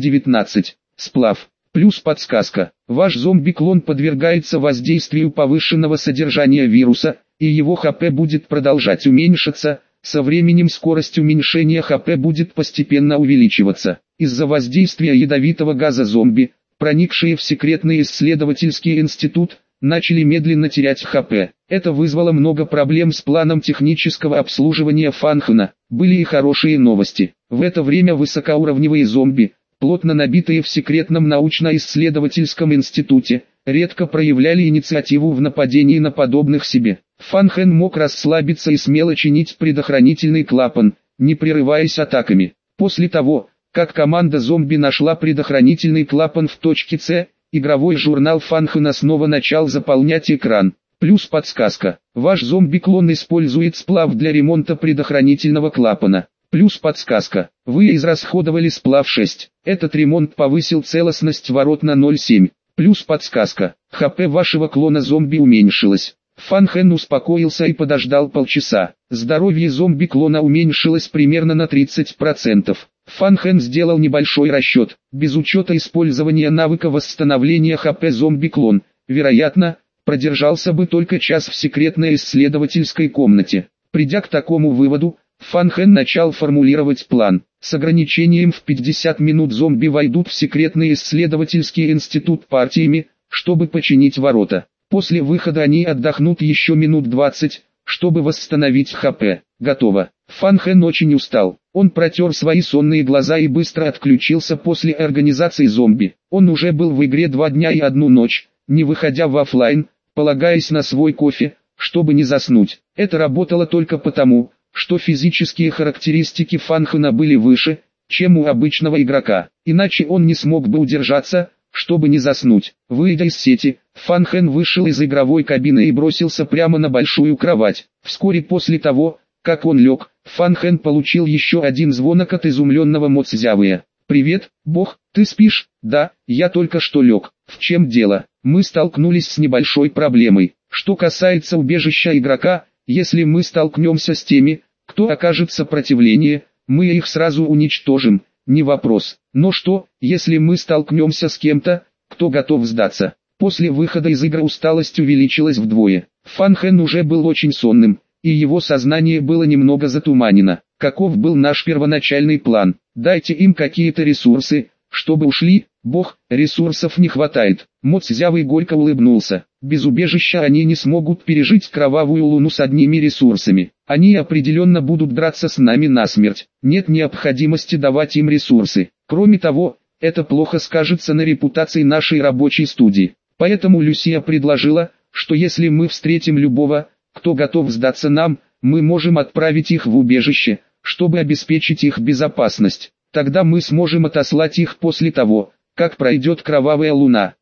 219. Сплав. Плюс подсказка. Ваш зомби-клон подвергается воздействию повышенного содержания вируса, и его ХП будет продолжать уменьшаться. Со временем скорость уменьшения ХП будет постепенно увеличиваться. Из-за воздействия ядовитого газа зомби, проникшие в секретный исследовательский институт, начали медленно терять ХП. Это вызвало много проблем с планом технического обслуживания Фан Хэна. Были и хорошие новости. В это время высокоуровневые зомби, плотно набитые в секретном научно-исследовательском институте, редко проявляли инициативу в нападении на подобных себе. Фан Хэн мог расслабиться и смело чинить предохранительный клапан, не прерываясь атаками. После того, как команда зомби нашла предохранительный клапан в точке С, игровой журнал Фан Хэна снова начал заполнять экран. Плюс подсказка. Ваш зомби-клон использует сплав для ремонта предохранительного клапана. Плюс подсказка. Вы израсходовали сплав 6. Этот ремонт повысил целостность ворот на 0,7. Плюс подсказка. ХП вашего клона зомби уменьшилось. Фан Хэн успокоился и подождал полчаса. Здоровье зомби-клона уменьшилось примерно на 30%. Фан Хэн сделал небольшой расчет. Без учета использования навыка восстановления ХП зомби-клон, вероятно, продержался бы только час в секретной исследовательской комнате. Придя к такому выводу, Фан Хэн начал формулировать план. С ограничением в 50 минут зомби войдут в секретный исследовательский институт партиями, чтобы починить ворота. После выхода они отдохнут еще минут 20, чтобы восстановить ХП. Готово. Фан Хэн очень устал. Он протер свои сонные глаза и быстро отключился после организации зомби. Он уже был в игре 2 дня и 1 ночь, не выходя в офлайн, полагаясь на свой кофе, чтобы не заснуть. Это работало только потому, что физические характеристики Фан Хэна были выше, чем у обычного игрока. Иначе он не смог бы удержаться, чтобы не заснуть. Выйдя из сети, Фан Хэн вышел из игровой кабины и бросился прямо на большую кровать. Вскоре после того, как он лег, Фан Хэн получил еще один звонок от изумленного Мо Цзявэя. «Привет, бог, ты спишь?» «Да, я только что лег. В чем дело?» «Мы столкнулись с небольшой проблемой. Что касается убежища игрока, если мы столкнемся с теми, кто окажет сопротивление, мы их сразу уничтожим, не вопрос. Но что, если мы столкнемся с кем-то, кто готов сдаться?» После выхода из игры усталость увеличилась вдвое. Фан Хэн уже был очень сонным, и его сознание было немного затуманено. Каков был наш первоначальный план? Дайте им какие-то ресурсы, чтобы ушли. Бог, ресурсов не хватает. Мо Цзявэй горько улыбнулся. Без убежища они не смогут пережить кровавую луну с одними ресурсами. Они определенно будут драться с нами насмерть. Нет необходимости давать им ресурсы. Кроме того, это плохо скажется на репутации нашей рабочей студии. Поэтому Люсия предложила, что если мы встретим любого, кто готов сдаться нам, мы можем отправить их в убежище, чтобы обеспечить их безопасность. Тогда мы сможем отослать их после того, как пройдет кровавая луна.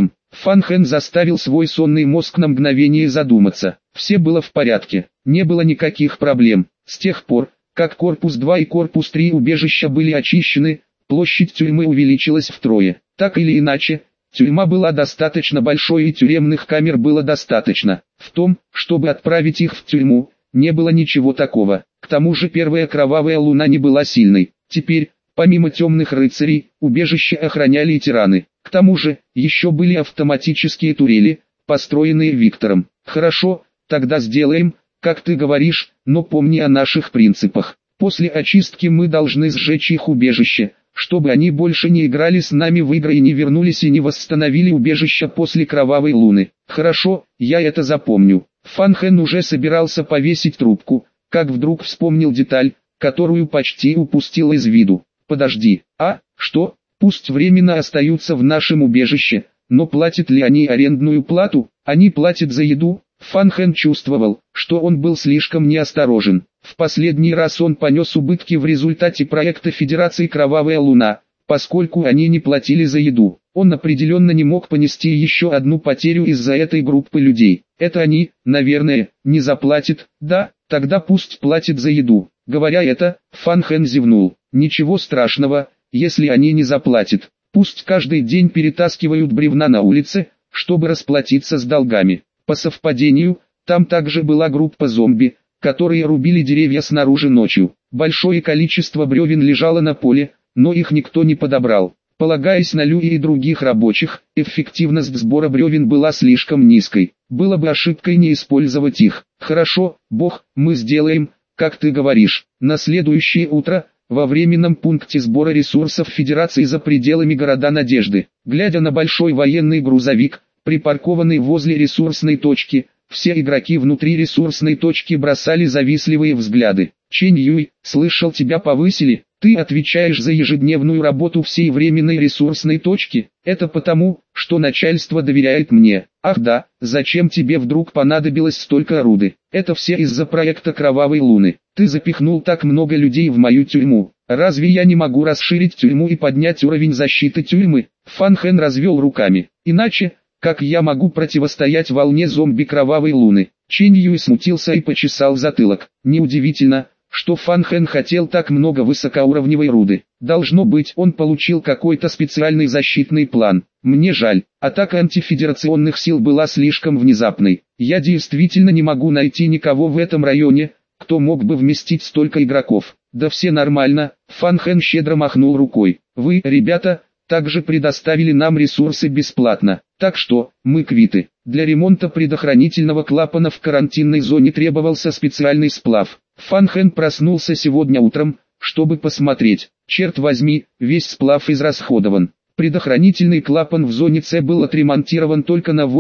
Фан Хэн заставил свой сонный мозг на мгновение задуматься. Все было в порядке, не было никаких проблем. С тех пор, как корпус 2 и корпус 3 убежища были очищены, площадь тюрьмы увеличилась втрое. Так или иначе, тюрьма была достаточно большой и тюремных камер было достаточно. В том, чтобы отправить их в тюрьму, не было ничего такого. К тому же первая кровавая луна не была сильной. Теперь, помимо темных рыцарей, убежище охраняли и тираны. К тому же, еще были автоматические турели, построенные Виктором. Хорошо, тогда сделаем, как ты говоришь, но помни о наших принципах. После очистки мы должны сжечь их убежище, чтобы они больше не играли с нами в игры и не вернулись и не восстановили убежище после кровавой луны. Хорошо, я это запомню. Фан Хэн уже собирался повесить трубку, как вдруг вспомнил деталь, которую почти упустил из виду. Подожди, что? Пусть временно остаются в нашем убежище, но платят ли они арендную плату? Они платят за еду, Фан Хэн чувствовал, что он был слишком неосторожен. В последний раз он понес убытки в результате проекта Федерации «Кровавая Луна», поскольку они не платили за еду. Он определенно не мог понести еще одну потерю из-за этой группы людей. Это они, наверное, не заплатят. Да, тогда пусть платят за еду. Говоря это, Фан Хэн зевнул. Ничего страшного, если они не заплатят. Пусть каждый день перетаскивают бревна на улице, чтобы расплатиться с долгами. По совпадению, там также была группа зомби, которые рубили деревья снаружи ночью. Большое количество бревен лежало на поле, но их никто не подобрал. Полагаясь на Люи и других рабочих, эффективность сбора бревен была слишком низкой. Было бы ошибкой не использовать их. Хорошо, Бог, мы сделаем, как ты говоришь. На следующее утро, во временном пункте сбора ресурсов Федерации за пределами города Надежды, глядя на большой военный грузовик, припаркованный возле ресурсной точки, все игроки внутри ресурсной точки бросали завистливые взгляды. Чэнь Юй, слышал, тебя повысили? Ты отвечаешь за ежедневную работу всей временной ресурсной точки? Это потому, что начальство доверяет мне. Ах да, зачем тебе вдруг понадобилось столько руды? Это все из-за проекта Кровавой Луны. Ты запихнул так много людей в мою тюрьму. Разве я не могу расширить тюрьму и поднять уровень защиты тюрьмы? Фан Хэн развел руками. Иначе, как я могу противостоять волне зомби Кровавой Луны? Чэнь Юй смутился и почесал затылок. Неудивительно, что Фан Хэн хотел так много высокоуровневой руды. Должно быть, он получил какой-то специальный защитный план. Мне жаль, атака антифедерационных сил была слишком внезапной. Я действительно не могу найти никого в этом районе, кто мог бы вместить столько игроков. Да все нормально. Фан Хэн щедро махнул рукой. Вы, ребята, также предоставили нам ресурсы бесплатно. Так что, мы квиты. Для ремонта предохранительного клапана в карантинной зоне требовался специальный сплав. Фан Хэн проснулся сегодня утром, чтобы посмотреть. Черт возьми, весь сплав израсходован. Предохранительный клапан в зоне С был отремонтирован только на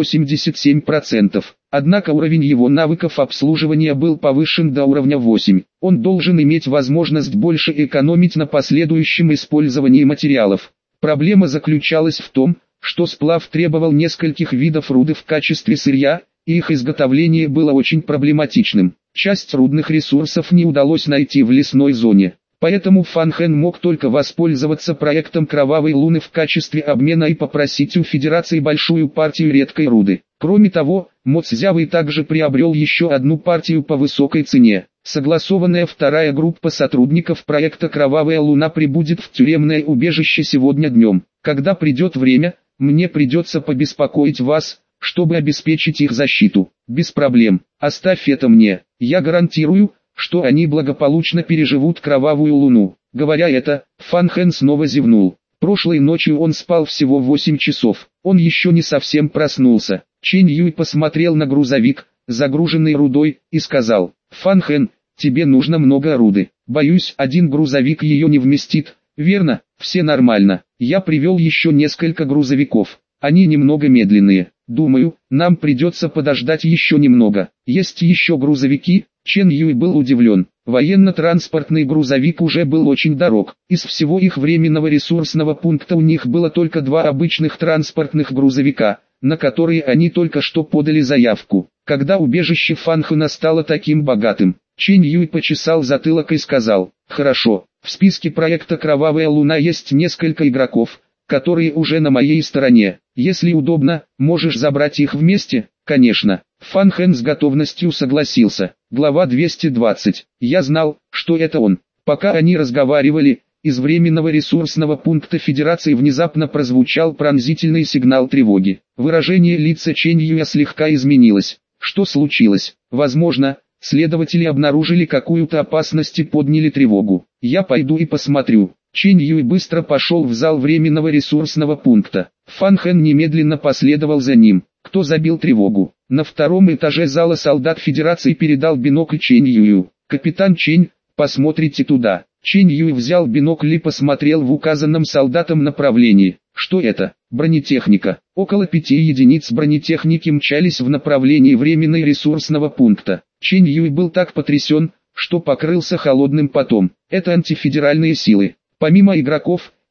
87%. Однако уровень его навыков обслуживания был повышен до уровня 8. Он должен иметь возможность больше экономить на последующем использовании материалов. Проблема заключалась в том, что сплав требовал нескольких видов руды в качестве сырья, и их изготовление было очень проблематичным. Часть рудных ресурсов не удалось найти в лесной зоне. Поэтому Фан Хэн мог только воспользоваться проектом Кровавой Луны в качестве обмена и попросить у Федерации большую партию редкой руды. Кроме того, Мо Цзявэй также приобрел еще одну партию по высокой цене. Согласованная вторая группа сотрудников проекта Кровавая Луна прибудет в тюремное убежище сегодня днем. Когда придет время, мне придется побеспокоить вас, чтобы обеспечить их защиту. Без проблем, оставь это мне. Я гарантирую, что они благополучно переживут Кровавую Луну. Говоря это, Фан Хэн снова зевнул. Прошлой ночью он спал всего 8 часов. Он еще не совсем проснулся. Чэнь Юй посмотрел на грузовик, загруженный рудой, и сказал: Фан Хэн, тебе нужно много руды. Боюсь, один грузовик ее не вместит. Верно, все нормально. Я привел еще несколько грузовиков. Они немного медленные. Думаю, нам придется подождать еще немного. Есть еще грузовики? Чэнь Юй был удивлен. Военно-транспортный грузовик уже был очень дорог. Из всего их временного ресурсного пункта у них было только 2 обычных транспортных грузовика, на которые они только что подали заявку. Когда убежище Фан Хэна стало таким богатым, Чэнь Юй почесал затылок и сказал: хорошо, в списке проекта Кровавая Луна есть несколько игроков, которые уже на моей стороне. Если удобно, можешь забрать их вместе? Конечно. Фан Хэн с готовностью согласился. Глава 220. Я знал, что это он. Пока они разговаривали, из временного ресурсного пункта Федерации внезапно прозвучал пронзительный сигнал тревоги. Выражение лица Чэнь Юя слегка изменилось. Что случилось? Возможно, следователи обнаружили какую-то опасность и подняли тревогу. Я пойду и посмотрю. Чэнь Юй быстро пошел в зал временного ресурсного пункта. Фан Хэн немедленно последовал за ним. Кто забил тревогу? На втором этаже зала солдат Федерации передал бинокль Чэнь Юю. Капитан Чэнь, посмотрите туда. Чэнь Юй взял бинокль и посмотрел в указанном солдатом направлении. Что это? Бронетехника. Около 5 единиц бронетехники мчались в направлении временного ресурсного пункта. Чэнь Юй был так потрясен, что покрылся холодным потом. Это антифедеральные силы. Помимо игроков,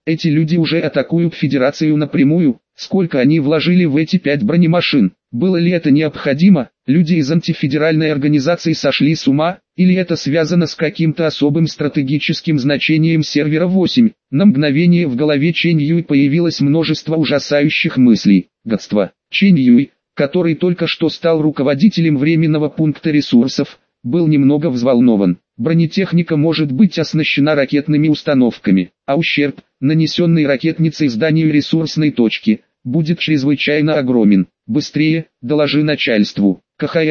Эти люди уже атакуют Федерацию напрямую. Сколько они вложили в эти 5 бронемашин? Было ли это необходимо? Люди из антифедеральной организации сошли с ума? Или это связано с каким-то особым стратегическим значением сервера 8? На мгновение в голове Чэнь Юй появилось множество ужасающих мыслей. Гадство. Чэнь Юй, который только что стал руководителем временного пункта ресурсов, был немного взволнован. Бронетехника может быть оснащена ракетными установками, а ущерб, нанесенный ракетницей зданию ресурсной точки, будет чрезвычайно огромен. Быстрее, доложи начальству.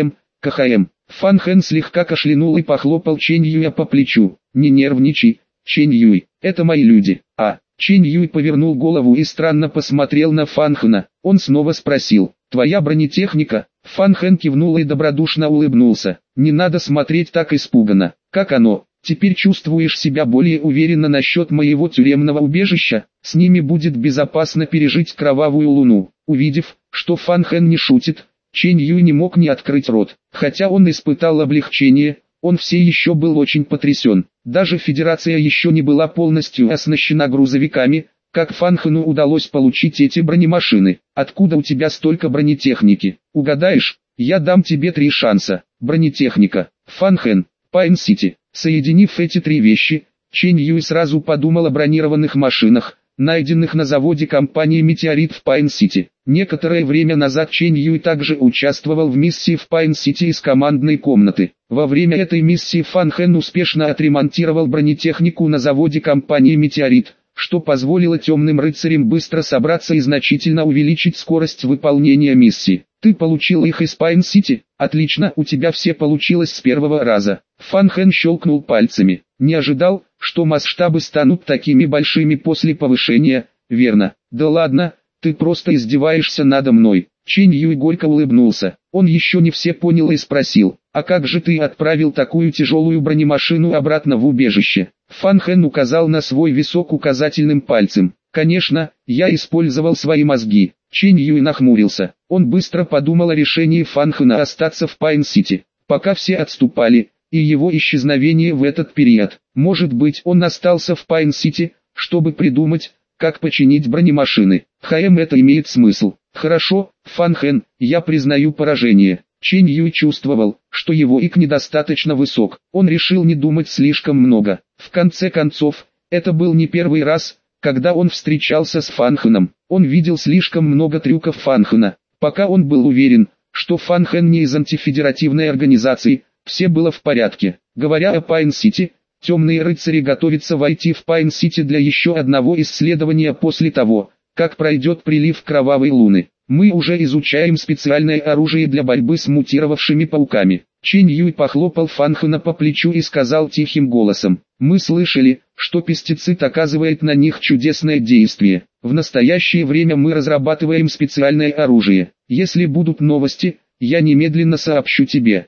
КХМ. Фан Хэн слегка кашлянул и похлопал Чэнь Юя по плечу. Не нервничай, Чэнь Юй, это мои люди. Чэнь Юй повернул голову и странно посмотрел на Фан Хэна. Он снова спросил: твоя бронетехника? Фан Хэн кивнул и добродушно улыбнулся. Не надо смотреть так испуганно. Как оно? Теперь чувствуешь себя более уверенно насчет моего тюремного убежища? С ними будет безопасно пережить кровавую луну. Увидев, что Фан Хэн не шутит, Чэнь Юй не мог не открыть рот. Хотя он испытал облегчение, он все еще был очень потрясен. Даже Федерация еще не была полностью оснащена грузовиками, как Фан Хэну удалось получить эти бронемашины. Откуда у тебя столько бронетехники? Угадаешь? Я дам тебе 3 шанса. Бронетехника, Фан Хэн, Пайн-Сити. Соединив эти 3 вещи, Чэнь Юй сразу подумал о бронированных машинах, найденных на заводе компании «Метеорит» в Пайн-Сити. Некоторое время назад Чэнь Юй также участвовал в миссии в Пайн-Сити из командной комнаты. Во время этой миссии Фан Хэн успешно отремонтировал бронетехнику на заводе компании «Метеорит», что позволило темным рыцарям быстро собраться и значительно увеличить скорость выполнения миссии. Ты получил их из Пайн-Сити? Отлично, у тебя все получилось с первого раза. Фан Хэн щелкнул пальцами. Не ожидал, что масштабы станут такими большими после повышения, верно? Да ладно, ты просто издеваешься надо мной. Чэнь Юй горько улыбнулся. Он еще не все понял и спросил: а как же ты отправил такую тяжелую бронемашину обратно в убежище? Фан Хэн указал на свой висок указательным пальцем. Конечно, я использовал свои мозги. Чэнь Юй нахмурился. Он быстро подумал о решении Фан Хэна остаться в Пайн-Сити, пока все отступали, и его исчезновение в этот период. Может быть, он остался в Пайн-Сити, чтобы придумать, как починить бронемашины. Это имеет смысл. Хорошо, Фан Хэн, я признаю поражение. Чэнь Юй чувствовал, что его ИК недостаточно высок. Он решил не думать слишком много. В конце концов, это был не первый раз, когда он встречался с Фан Хэном. Он видел слишком много трюков Фан Хэна. Пока он был уверен, что Фан Хэн не из антифедеративной организации, все было в порядке. Говоря о Пайн-Сити, темные рыцари готовятся войти в Пайн-Сити для еще одного исследования после того, как пройдет прилив кровавой луны. Мы уже изучаем специальное оружие для борьбы с мутировавшими пауками. Чэнь Юй похлопал Фан Хэна по плечу и сказал тихим голосом: мы слышали, что пестицид оказывает на них чудесное действие. В настоящее время мы разрабатываем специальное оружие. Если будут новости, я немедленно сообщу тебе.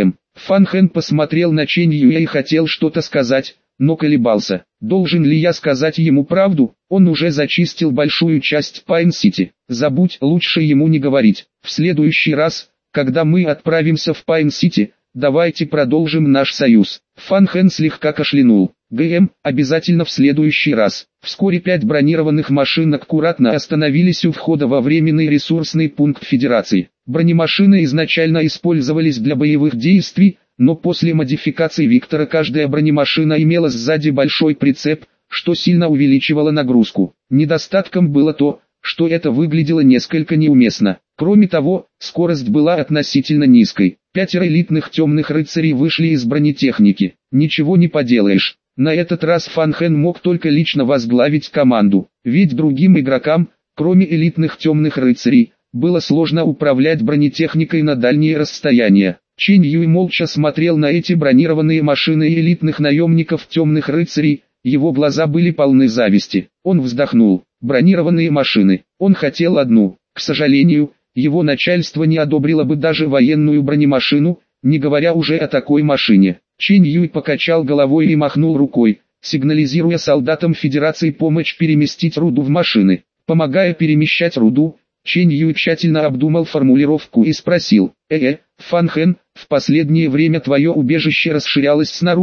Фан Хэн посмотрел на Чэнь Юя и хотел что-то сказать, но колебался. Должен ли я сказать ему правду? Он уже зачистил большую часть Пайн-Сити. Забудь, лучше ему не говорить. В следующий раз, когда мы отправимся в Пайн-Сити, давайте продолжим наш союз. Фан Хэн слегка кашлянул. Обязательно в следующий раз. Вскоре 5 бронированных машин аккуратно остановились у входа во временный ресурсный пункт Федерации. Бронемашины изначально использовались для боевых действий, но после модификации Виктора каждая бронемашина имела сзади большой прицеп, что сильно увеличивало нагрузку. Недостатком было то, что это выглядело несколько неуместно. Кроме того, скорость была относительно низкой. 5 элитных темных рыцарей вышли из бронетехники. Ничего не поделаешь. На этот раз Фан Хэн мог только лично возглавить команду, ведь другим игрокам, кроме элитных темных рыцарей, было сложно управлять бронетехникой на дальние расстояния. Чэнь Юй молча смотрел на эти бронированные машины элитных наемников темных рыцарей, его глаза были полны зависти. Он вздохнул. Бронированные машины. Он хотел одну. К сожалению, его начальство не одобрило бы даже военную бронемашину, не говоря уже о такой машине. Чэнь Юй покачал головой и махнул рукой, сигнализируя солдатам Федерации помочь переместить руду в машины. Помогая перемещать руду, Чэнь Юй тщательно обдумал формулировку и спросил: Фан Хэн, в последнее время твое убежище расширялось снаружи?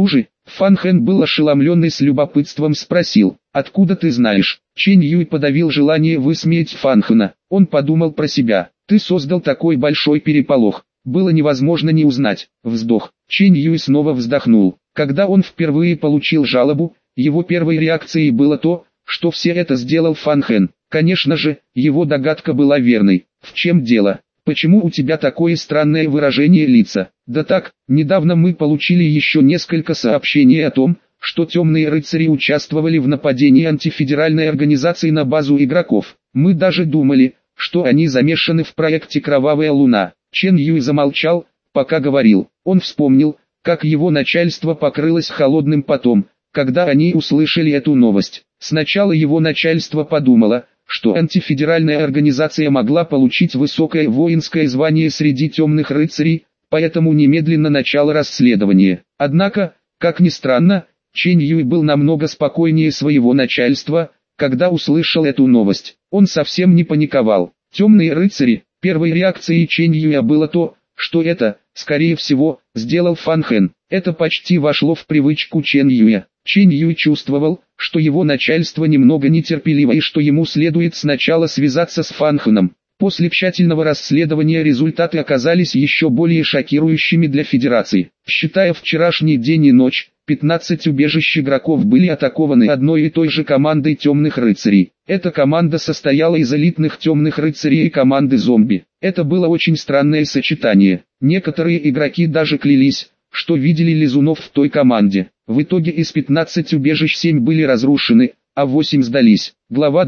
Фан Хэн был ошеломленный, с любопытством спросил: «Откуда ты знаешь?» Чэнь Юй подавил желание высмеять Фан Хэна. Он подумал про себя: «Ты создал такой большой переполох, было невозможно не узнать». Вздох. Чэнь Юй снова вздохнул. Когда он впервые получил жалобу, его первой реакцией было то, что все это сделал Фан Хэн. Конечно же, его догадка была верной. «В чем дело? Почему у тебя такое странное выражение лица?» «Да так, недавно мы получили еще несколько сообщений о том, что темные рыцари участвовали в нападении антифедеральной организации на базу игроков. Мы даже думали, что они замешаны в проекте «Кровавая луна». Чен Юй замолчал, пока говорил. Он вспомнил, как его начальство покрылось холодным потом, когда они услышали эту новость. Сначала его начальство подумало, что антифедеральная организация могла получить высокое воинское звание среди темных рыцарей, поэтому немедленно начало расследование. Однако, как ни странно, Чэнь Юй был намного спокойнее своего начальства, когда услышал эту новость. Он совсем не паниковал. Темные рыцари. Первой реакцией Чэнь Юя было то, что это, скорее всего, сделал Фан Хэн. Это почти вошло в привычку Чэнь Юя. Чэнь Юй чувствовал, что его начальство немного нетерпеливо и что ему следует сначала связаться с Фан Хэном. После тщательного расследования результаты оказались еще более шокирующими для Федерации. Считая вчерашний день и ночь, 15 убежищ игроков были атакованы одной и той же командой темных рыцарей. Эта команда состояла из элитных темных рыцарей и команды зомби. Это было очень странное сочетание. Некоторые игроки даже клялись, что видели лизунов в той команде. В итоге из 15 убежищ 7 были разрушены, а 8 сдались. Глава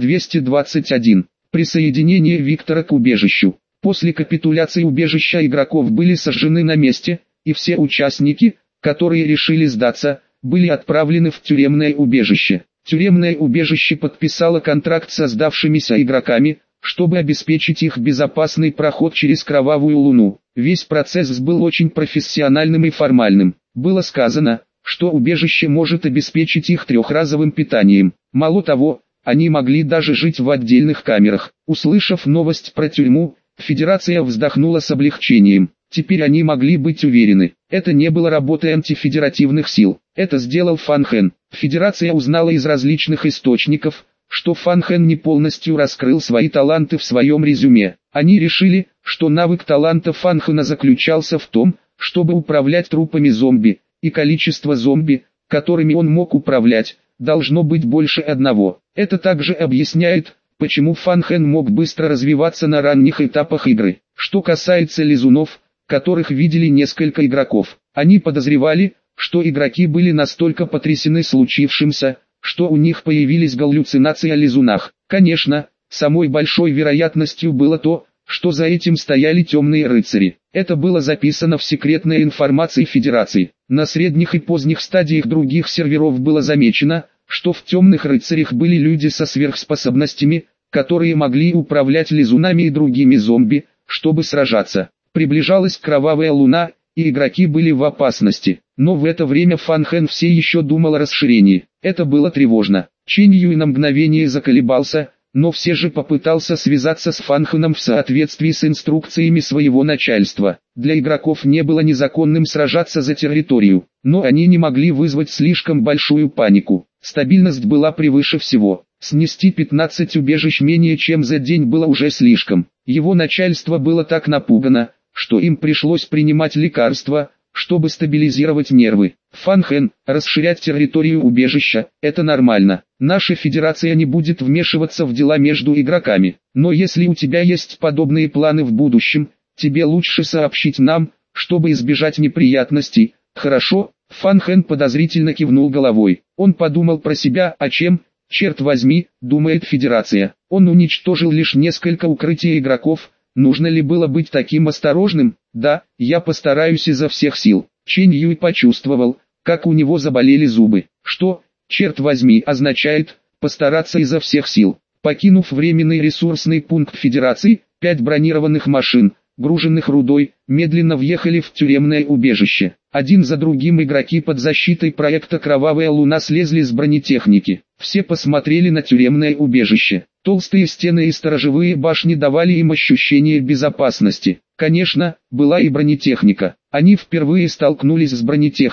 221. Присоединение Виктора к убежищу. После капитуляции убежища игроков были сожжены на месте, и все участники, которые решили сдаться, были отправлены в тюремное убежище. Тюремное убежище подписало контракт со сдавшимися игроками, чтобы обеспечить их безопасный проход через Кровавую Луну. Весь процесс был очень профессиональным и формальным. Было сказано, что убежище может обеспечить их трехразовым питанием. Мало того, они могли даже жить в отдельных камерах. Услышав новость про тюрьму, Федерация вздохнула с облегчением. Теперь они могли быть уверены, это не было работой антифедеративных сил. Это сделал Фан Хэн. Федерация узнала из различных источников, что Фан Хэн не полностью раскрыл свои таланты в своем резюме. Они решили, что навык таланта Фан Хэна заключался в том, чтобы управлять трупами зомби, и количество зомби, которыми он мог управлять, должно быть больше одного. Это также объясняет, почему Фан Хэн мог быстро развиваться на ранних этапах игры. Что касается лизунов, которых видели несколько игроков, они подозревали, что игроки были настолько потрясены случившимся, что у них появились галлюцинации о лизунах. Конечно, самой большой вероятностью было то, что за этим стояли темные рыцари. Это было записано в секретной информации Федерации. На средних и поздних стадиях других серверов было замечено, что в темных рыцарях были люди со сверхспособностями, которые могли управлять лизунами и другими зомби, чтобы сражаться. Приближалась Кровавая Луна, и игроки были в опасности. Но в это время Фан Хэн все еще думал о расширении. Это было тревожно. Чэнь Юй на мгновение заколебался, но все же попытался связаться с Фан Хэном в соответствии с инструкциями своего начальства. Для игроков не было незаконным сражаться за территорию, но они не могли вызвать слишком большую панику. Стабильность была превыше всего. Снести 15 убежищ менее чем за день было уже слишком. Его начальство было так напугано, что им пришлось принимать лекарства, чтобы стабилизировать нервы. Фан Хэн, расширять территорию убежища – это нормально. Наша федерация не будет вмешиваться в дела между игроками. Но если у тебя есть подобные планы в будущем, тебе лучше сообщить нам, чтобы избежать неприятностей. Хорошо? Фан Хэн подозрительно кивнул головой. Он подумал про себя, а чем, черт возьми, думает Федерация. Он уничтожил лишь несколько укрытий игроков. Нужно ли было быть таким осторожным? Да, я постараюсь изо всех сил. Чэнь Юй почувствовал, как у него заболели зубы. Что, черт возьми, означает постараться изо всех сил? Покинув временный ресурсный пункт Федерации, 5 бронированных машин, груженных рудой, медленно въехали в тюремное убежище. Один за другим игроки под защитой проекта «Кровавая Луна» слезли с бронетехники. Все посмотрели на тюремное убежище. Толстые стены и сторожевые башни давали им ощущение безопасности. Конечно, была и бронетехника. Они впервые столкнулись с бронетехникой.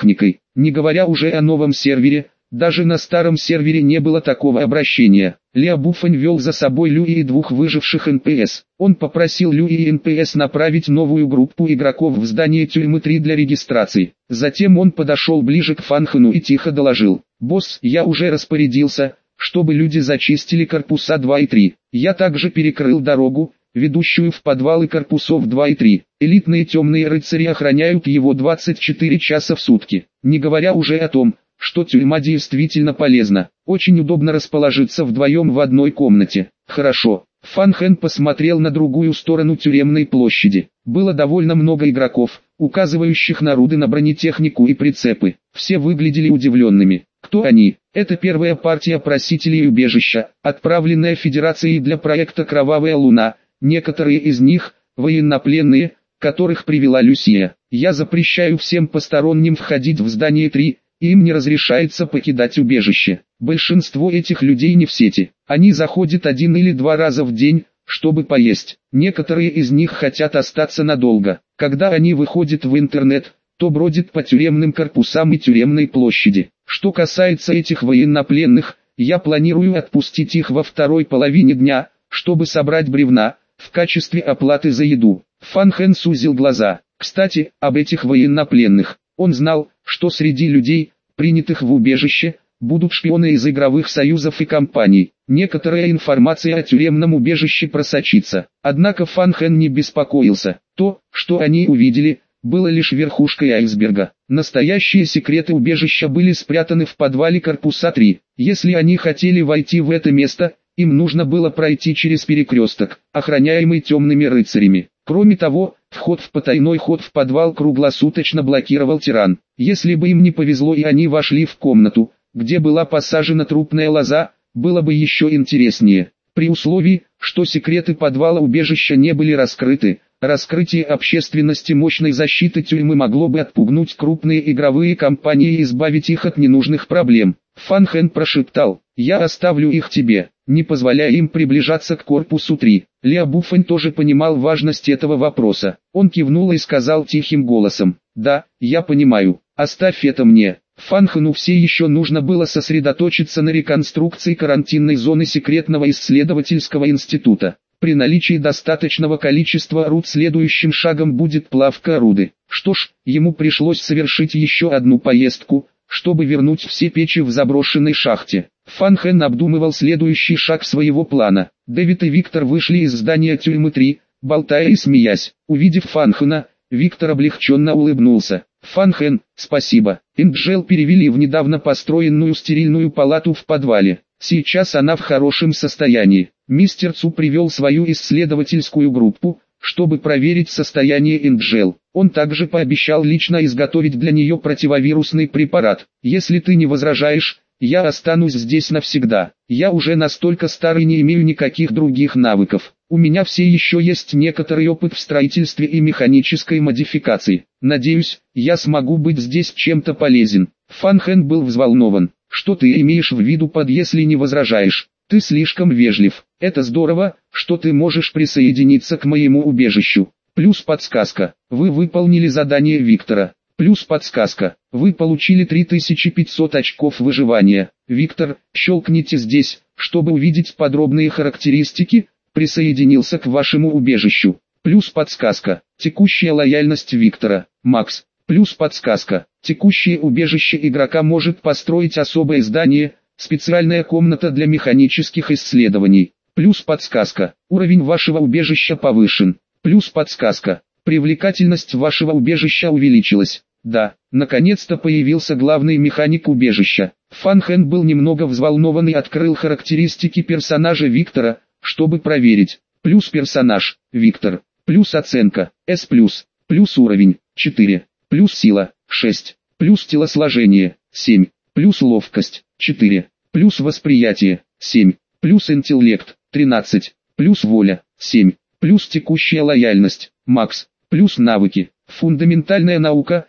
не говоря уже о новом сервере. Даже на старом сервере не было такого обращения. Лео Буффань вел за собой Люи и двух выживших НПС. Он попросил Люи и НПС направить новую группу игроков в здание тюрьмы 3 для регистрации. Затем он подошел ближе к Фан Хэну и тихо доложил: «Босс, я уже распорядился, чтобы люди зачистили корпуса 2 и 3. Я также перекрыл дорогу, ведущую в подвалы корпусов 2 и 3. Элитные темные рыцари охраняют его 24 часа в сутки. Не говоря уже о том, что тюрьма действительно полезна. Очень удобно расположиться вдвоем в одной комнате». «Хорошо». Фан Хэн посмотрел на другую сторону тюремной площади. Было довольно много игроков, указывающих на руды на бронетехнику и прицепы. Все выглядели удивленными. Кто они? Это первая партия просителей убежища, отправленная Федерацией для проекта «Кровавая луна». Некоторые из них – военнопленные, которых привела Люсия. Я запрещаю всем посторонним входить в здание 3, им не разрешается покидать убежище. Большинство этих людей не в сети. Они заходят 1 или 2 раза в день, чтобы поесть. Некоторые из них хотят остаться надолго. Когда они выходят в интернет, то бродят по тюремным корпусам и тюремной площади. Что касается этих военнопленных, я планирую отпустить их во второй половине дня, чтобы собрать бревна, в качестве оплаты за еду. Фан Хэн сузил глаза. Кстати, об этих военнопленных. Он знал, что среди людей, принятых в убежище, будут шпионы из игровых союзов и компаний. Некоторая информация о тюремном убежище просочится. Однако Фан Хэн не беспокоился. То, что они увидели, было лишь верхушкой айсберга. Настоящие секреты убежища были спрятаны в подвале корпуса 3. Если они хотели войти в это место, им нужно было пройти через перекресток, охраняемый темными рыцарями. Кроме того, вход в потайной ход в подвал круглосуточно блокировал тиран. Если бы им не повезло и они вошли в комнату, где была посажена трупная лоза, было бы еще интереснее. При условии, что секреты подвала убежища не были раскрыты, раскрытие общественности мощной защиты тюрьмы могло бы отпугнуть крупные игровые компании и избавить их от ненужных проблем. Фан Хэн прошептал: «Я оставлю их тебе, не позволяя им приближаться к корпусу 3. Лео Буффань тоже понимал важность этого вопроса. Он кивнул и сказал тихим голосом: «Да, я понимаю, оставь это мне». Фан Хэну все еще нужно было сосредоточиться на реконструкции карантинной зоны секретного исследовательского института. При наличии достаточного количества руд следующим шагом будет плавка руды. Что ж, ему пришлось совершить еще одну поездку, чтобы вернуть все печи в заброшенной шахте. Фан Хэн обдумывал следующий шаг своего плана. Дэвид и Виктор вышли из здания тюрьмы 3, болтая и смеясь. Увидев Фан Хэна, Виктор облегченно улыбнулся. «Фан Хэн, спасибо». Инджел перевели в недавно построенную стерильную палату в подвале. Сейчас она в хорошем состоянии. Мистер Цу привел свою исследовательскую группу, чтобы проверить состояние Инджел. Он также пообещал лично изготовить для нее противовирусный препарат. «Если ты не возражаешь, я останусь здесь навсегда. Я уже настолько старый, не имею никаких других навыков. У меня все еще есть некоторый опыт в строительстве и механической модификации. Надеюсь, я смогу быть здесь чем-то полезен». Фан Хэн был взволнован. «Что ты имеешь в виду под «если не возражаешь»? Ты слишком вежлив. Это здорово, что ты можешь присоединиться к моему убежищу. Плюс подсказка. Вы выполнили задание Виктора. Плюс подсказка. Вы получили 3500 очков выживания. Виктор, щелкните здесь, чтобы увидеть подробные характеристики. Присоединился к вашему убежищу. Плюс подсказка. Текущая лояльность Виктора. Макс. Плюс подсказка. Текущее убежище игрока может построить особое здание, специальная комната для механических исследований. Плюс подсказка. Уровень вашего убежища повышен. Плюс подсказка. Привлекательность вашего убежища увеличилась. Да, наконец-то появился главный механик убежища. Фан Хэн был немного взволнован и открыл характеристики персонажа Виктора, чтобы проверить. Плюс персонаж, Виктор. Плюс оценка, S+. Плюс уровень, 4. Плюс сила, 6. Плюс телосложение, 7. Плюс ловкость, 4. Плюс восприятие, 7. Плюс интеллект, 13. Плюс воля, 7. Плюс текущая лояльность, Макс. Плюс навыки, фундаментальная наука,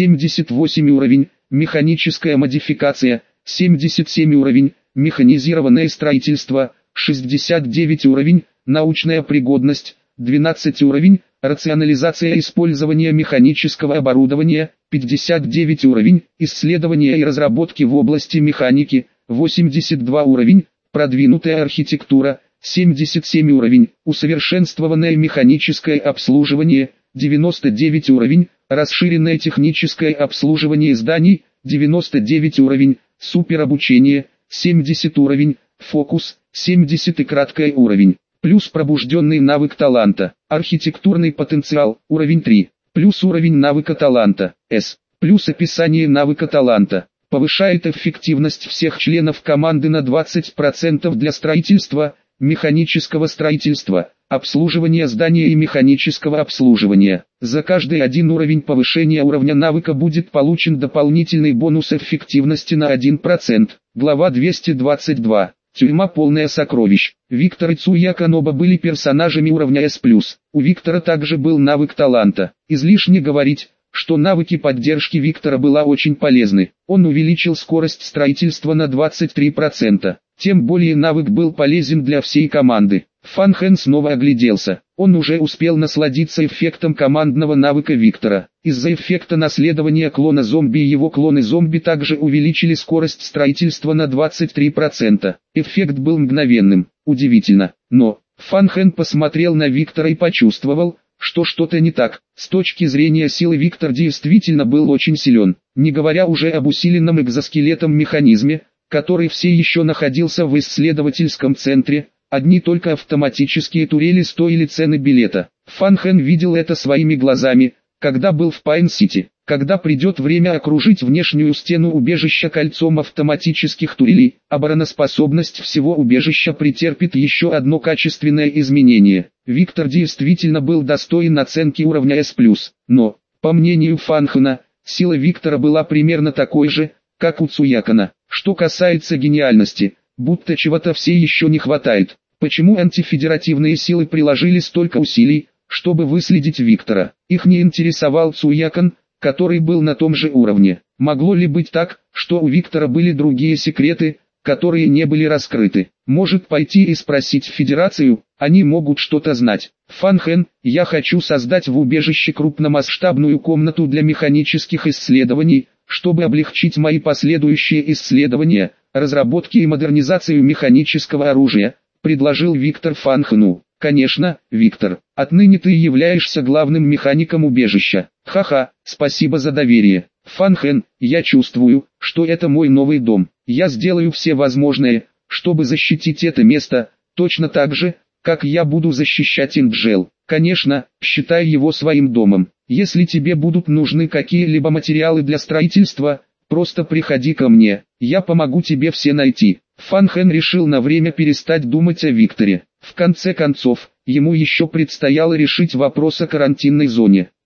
78 уровень, механическая модификация, 77 уровень, механизированное строительство, 69 уровень, научная пригодность, 12 уровень, рационализация использования механического оборудования, 59 уровень, исследования и разработки в области механики, 82 уровень, продвинутая архитектура, 77 уровень, усовершенствованное механическое обслуживание, 99 уровень, расширенное техническое обслуживание зданий, 99 уровень, суперобучение, 70 уровень, фокус, 70 и краткое уровень, плюс пробужденный навык таланта, архитектурный потенциал, уровень 3, плюс уровень навыка таланта, S, плюс описание навыка таланта, повышает эффективность всех членов команды на 20% для строительства, механического строительства, обслуживания здания и механического обслуживания. За каждый один уровень повышения уровня навыка будет получен дополнительный бонус эффективности на 1%. Глава 222. Тюрьма полная сокровищ. Виктор и Цуяка оба были персонажами уровня S+. У Виктора также был навык таланта. Излишне говорить, что навыки поддержки Виктора была очень полезны. Он увеличил скорость строительства на 23%. Тем более навык был полезен для всей команды. Фан Хэн снова огляделся. Он уже успел насладиться эффектом командного навыка Виктора. Из-за эффекта наследования клона зомби и его клоны зомби также увеличили скорость строительства на 23%. Эффект был мгновенным. Удивительно. Но Фан Хэн посмотрел на Виктора и почувствовал, что что-то не так. С точки зрения силы Виктор действительно был очень силен. Не говоря уже об усиленном экзоскелетом механизме, который все еще находился в исследовательском центре. Одни только автоматические турели стоили цены билета. Фан Хэн видел это своими глазами, когда был в Пайн-Сити. Когда придет время окружить внешнюю стену убежища кольцом автоматических турелей, обороноспособность всего убежища претерпит еще одно качественное изменение. Виктор действительно был достоин оценки уровня S+. Но, по мнению Фан Хэна, сила Виктора была примерно такой же, как у Цуякана. Что касается гениальности, будто чего-то все еще не хватает. Почему антифедеративные силы приложили столько усилий, чтобы выследить Виктора? Их не интересовал Цуякан, который был на том же уровне. Могло ли быть так, что у Виктора были другие секреты, которые не были раскрыты? Может пойти и спросить Федерацию, они могут что-то знать. Фан Хэн, я хочу создать в убежище крупномасштабную комнату для механических исследований, чтобы облегчить мои последующие исследования, разработки и модернизацию механического оружия, предложил Виктор Фан Хэну. Конечно, Виктор, отныне ты являешься главным механиком убежища. Ха-ха, спасибо за доверие. Фан Хэн, я чувствую, что это мой новый дом. Я сделаю все возможное, чтобы защитить это место, точно так же, как я буду защищать Инджел. Конечно, считай его своим домом. Если тебе будут нужны какие-либо материалы для строительства, просто приходи ко мне, я помогу тебе все найти. Фан Хэн решил на время перестать думать о Викторе. В конце концов, ему еще предстояло решить вопрос о карантинной зоне.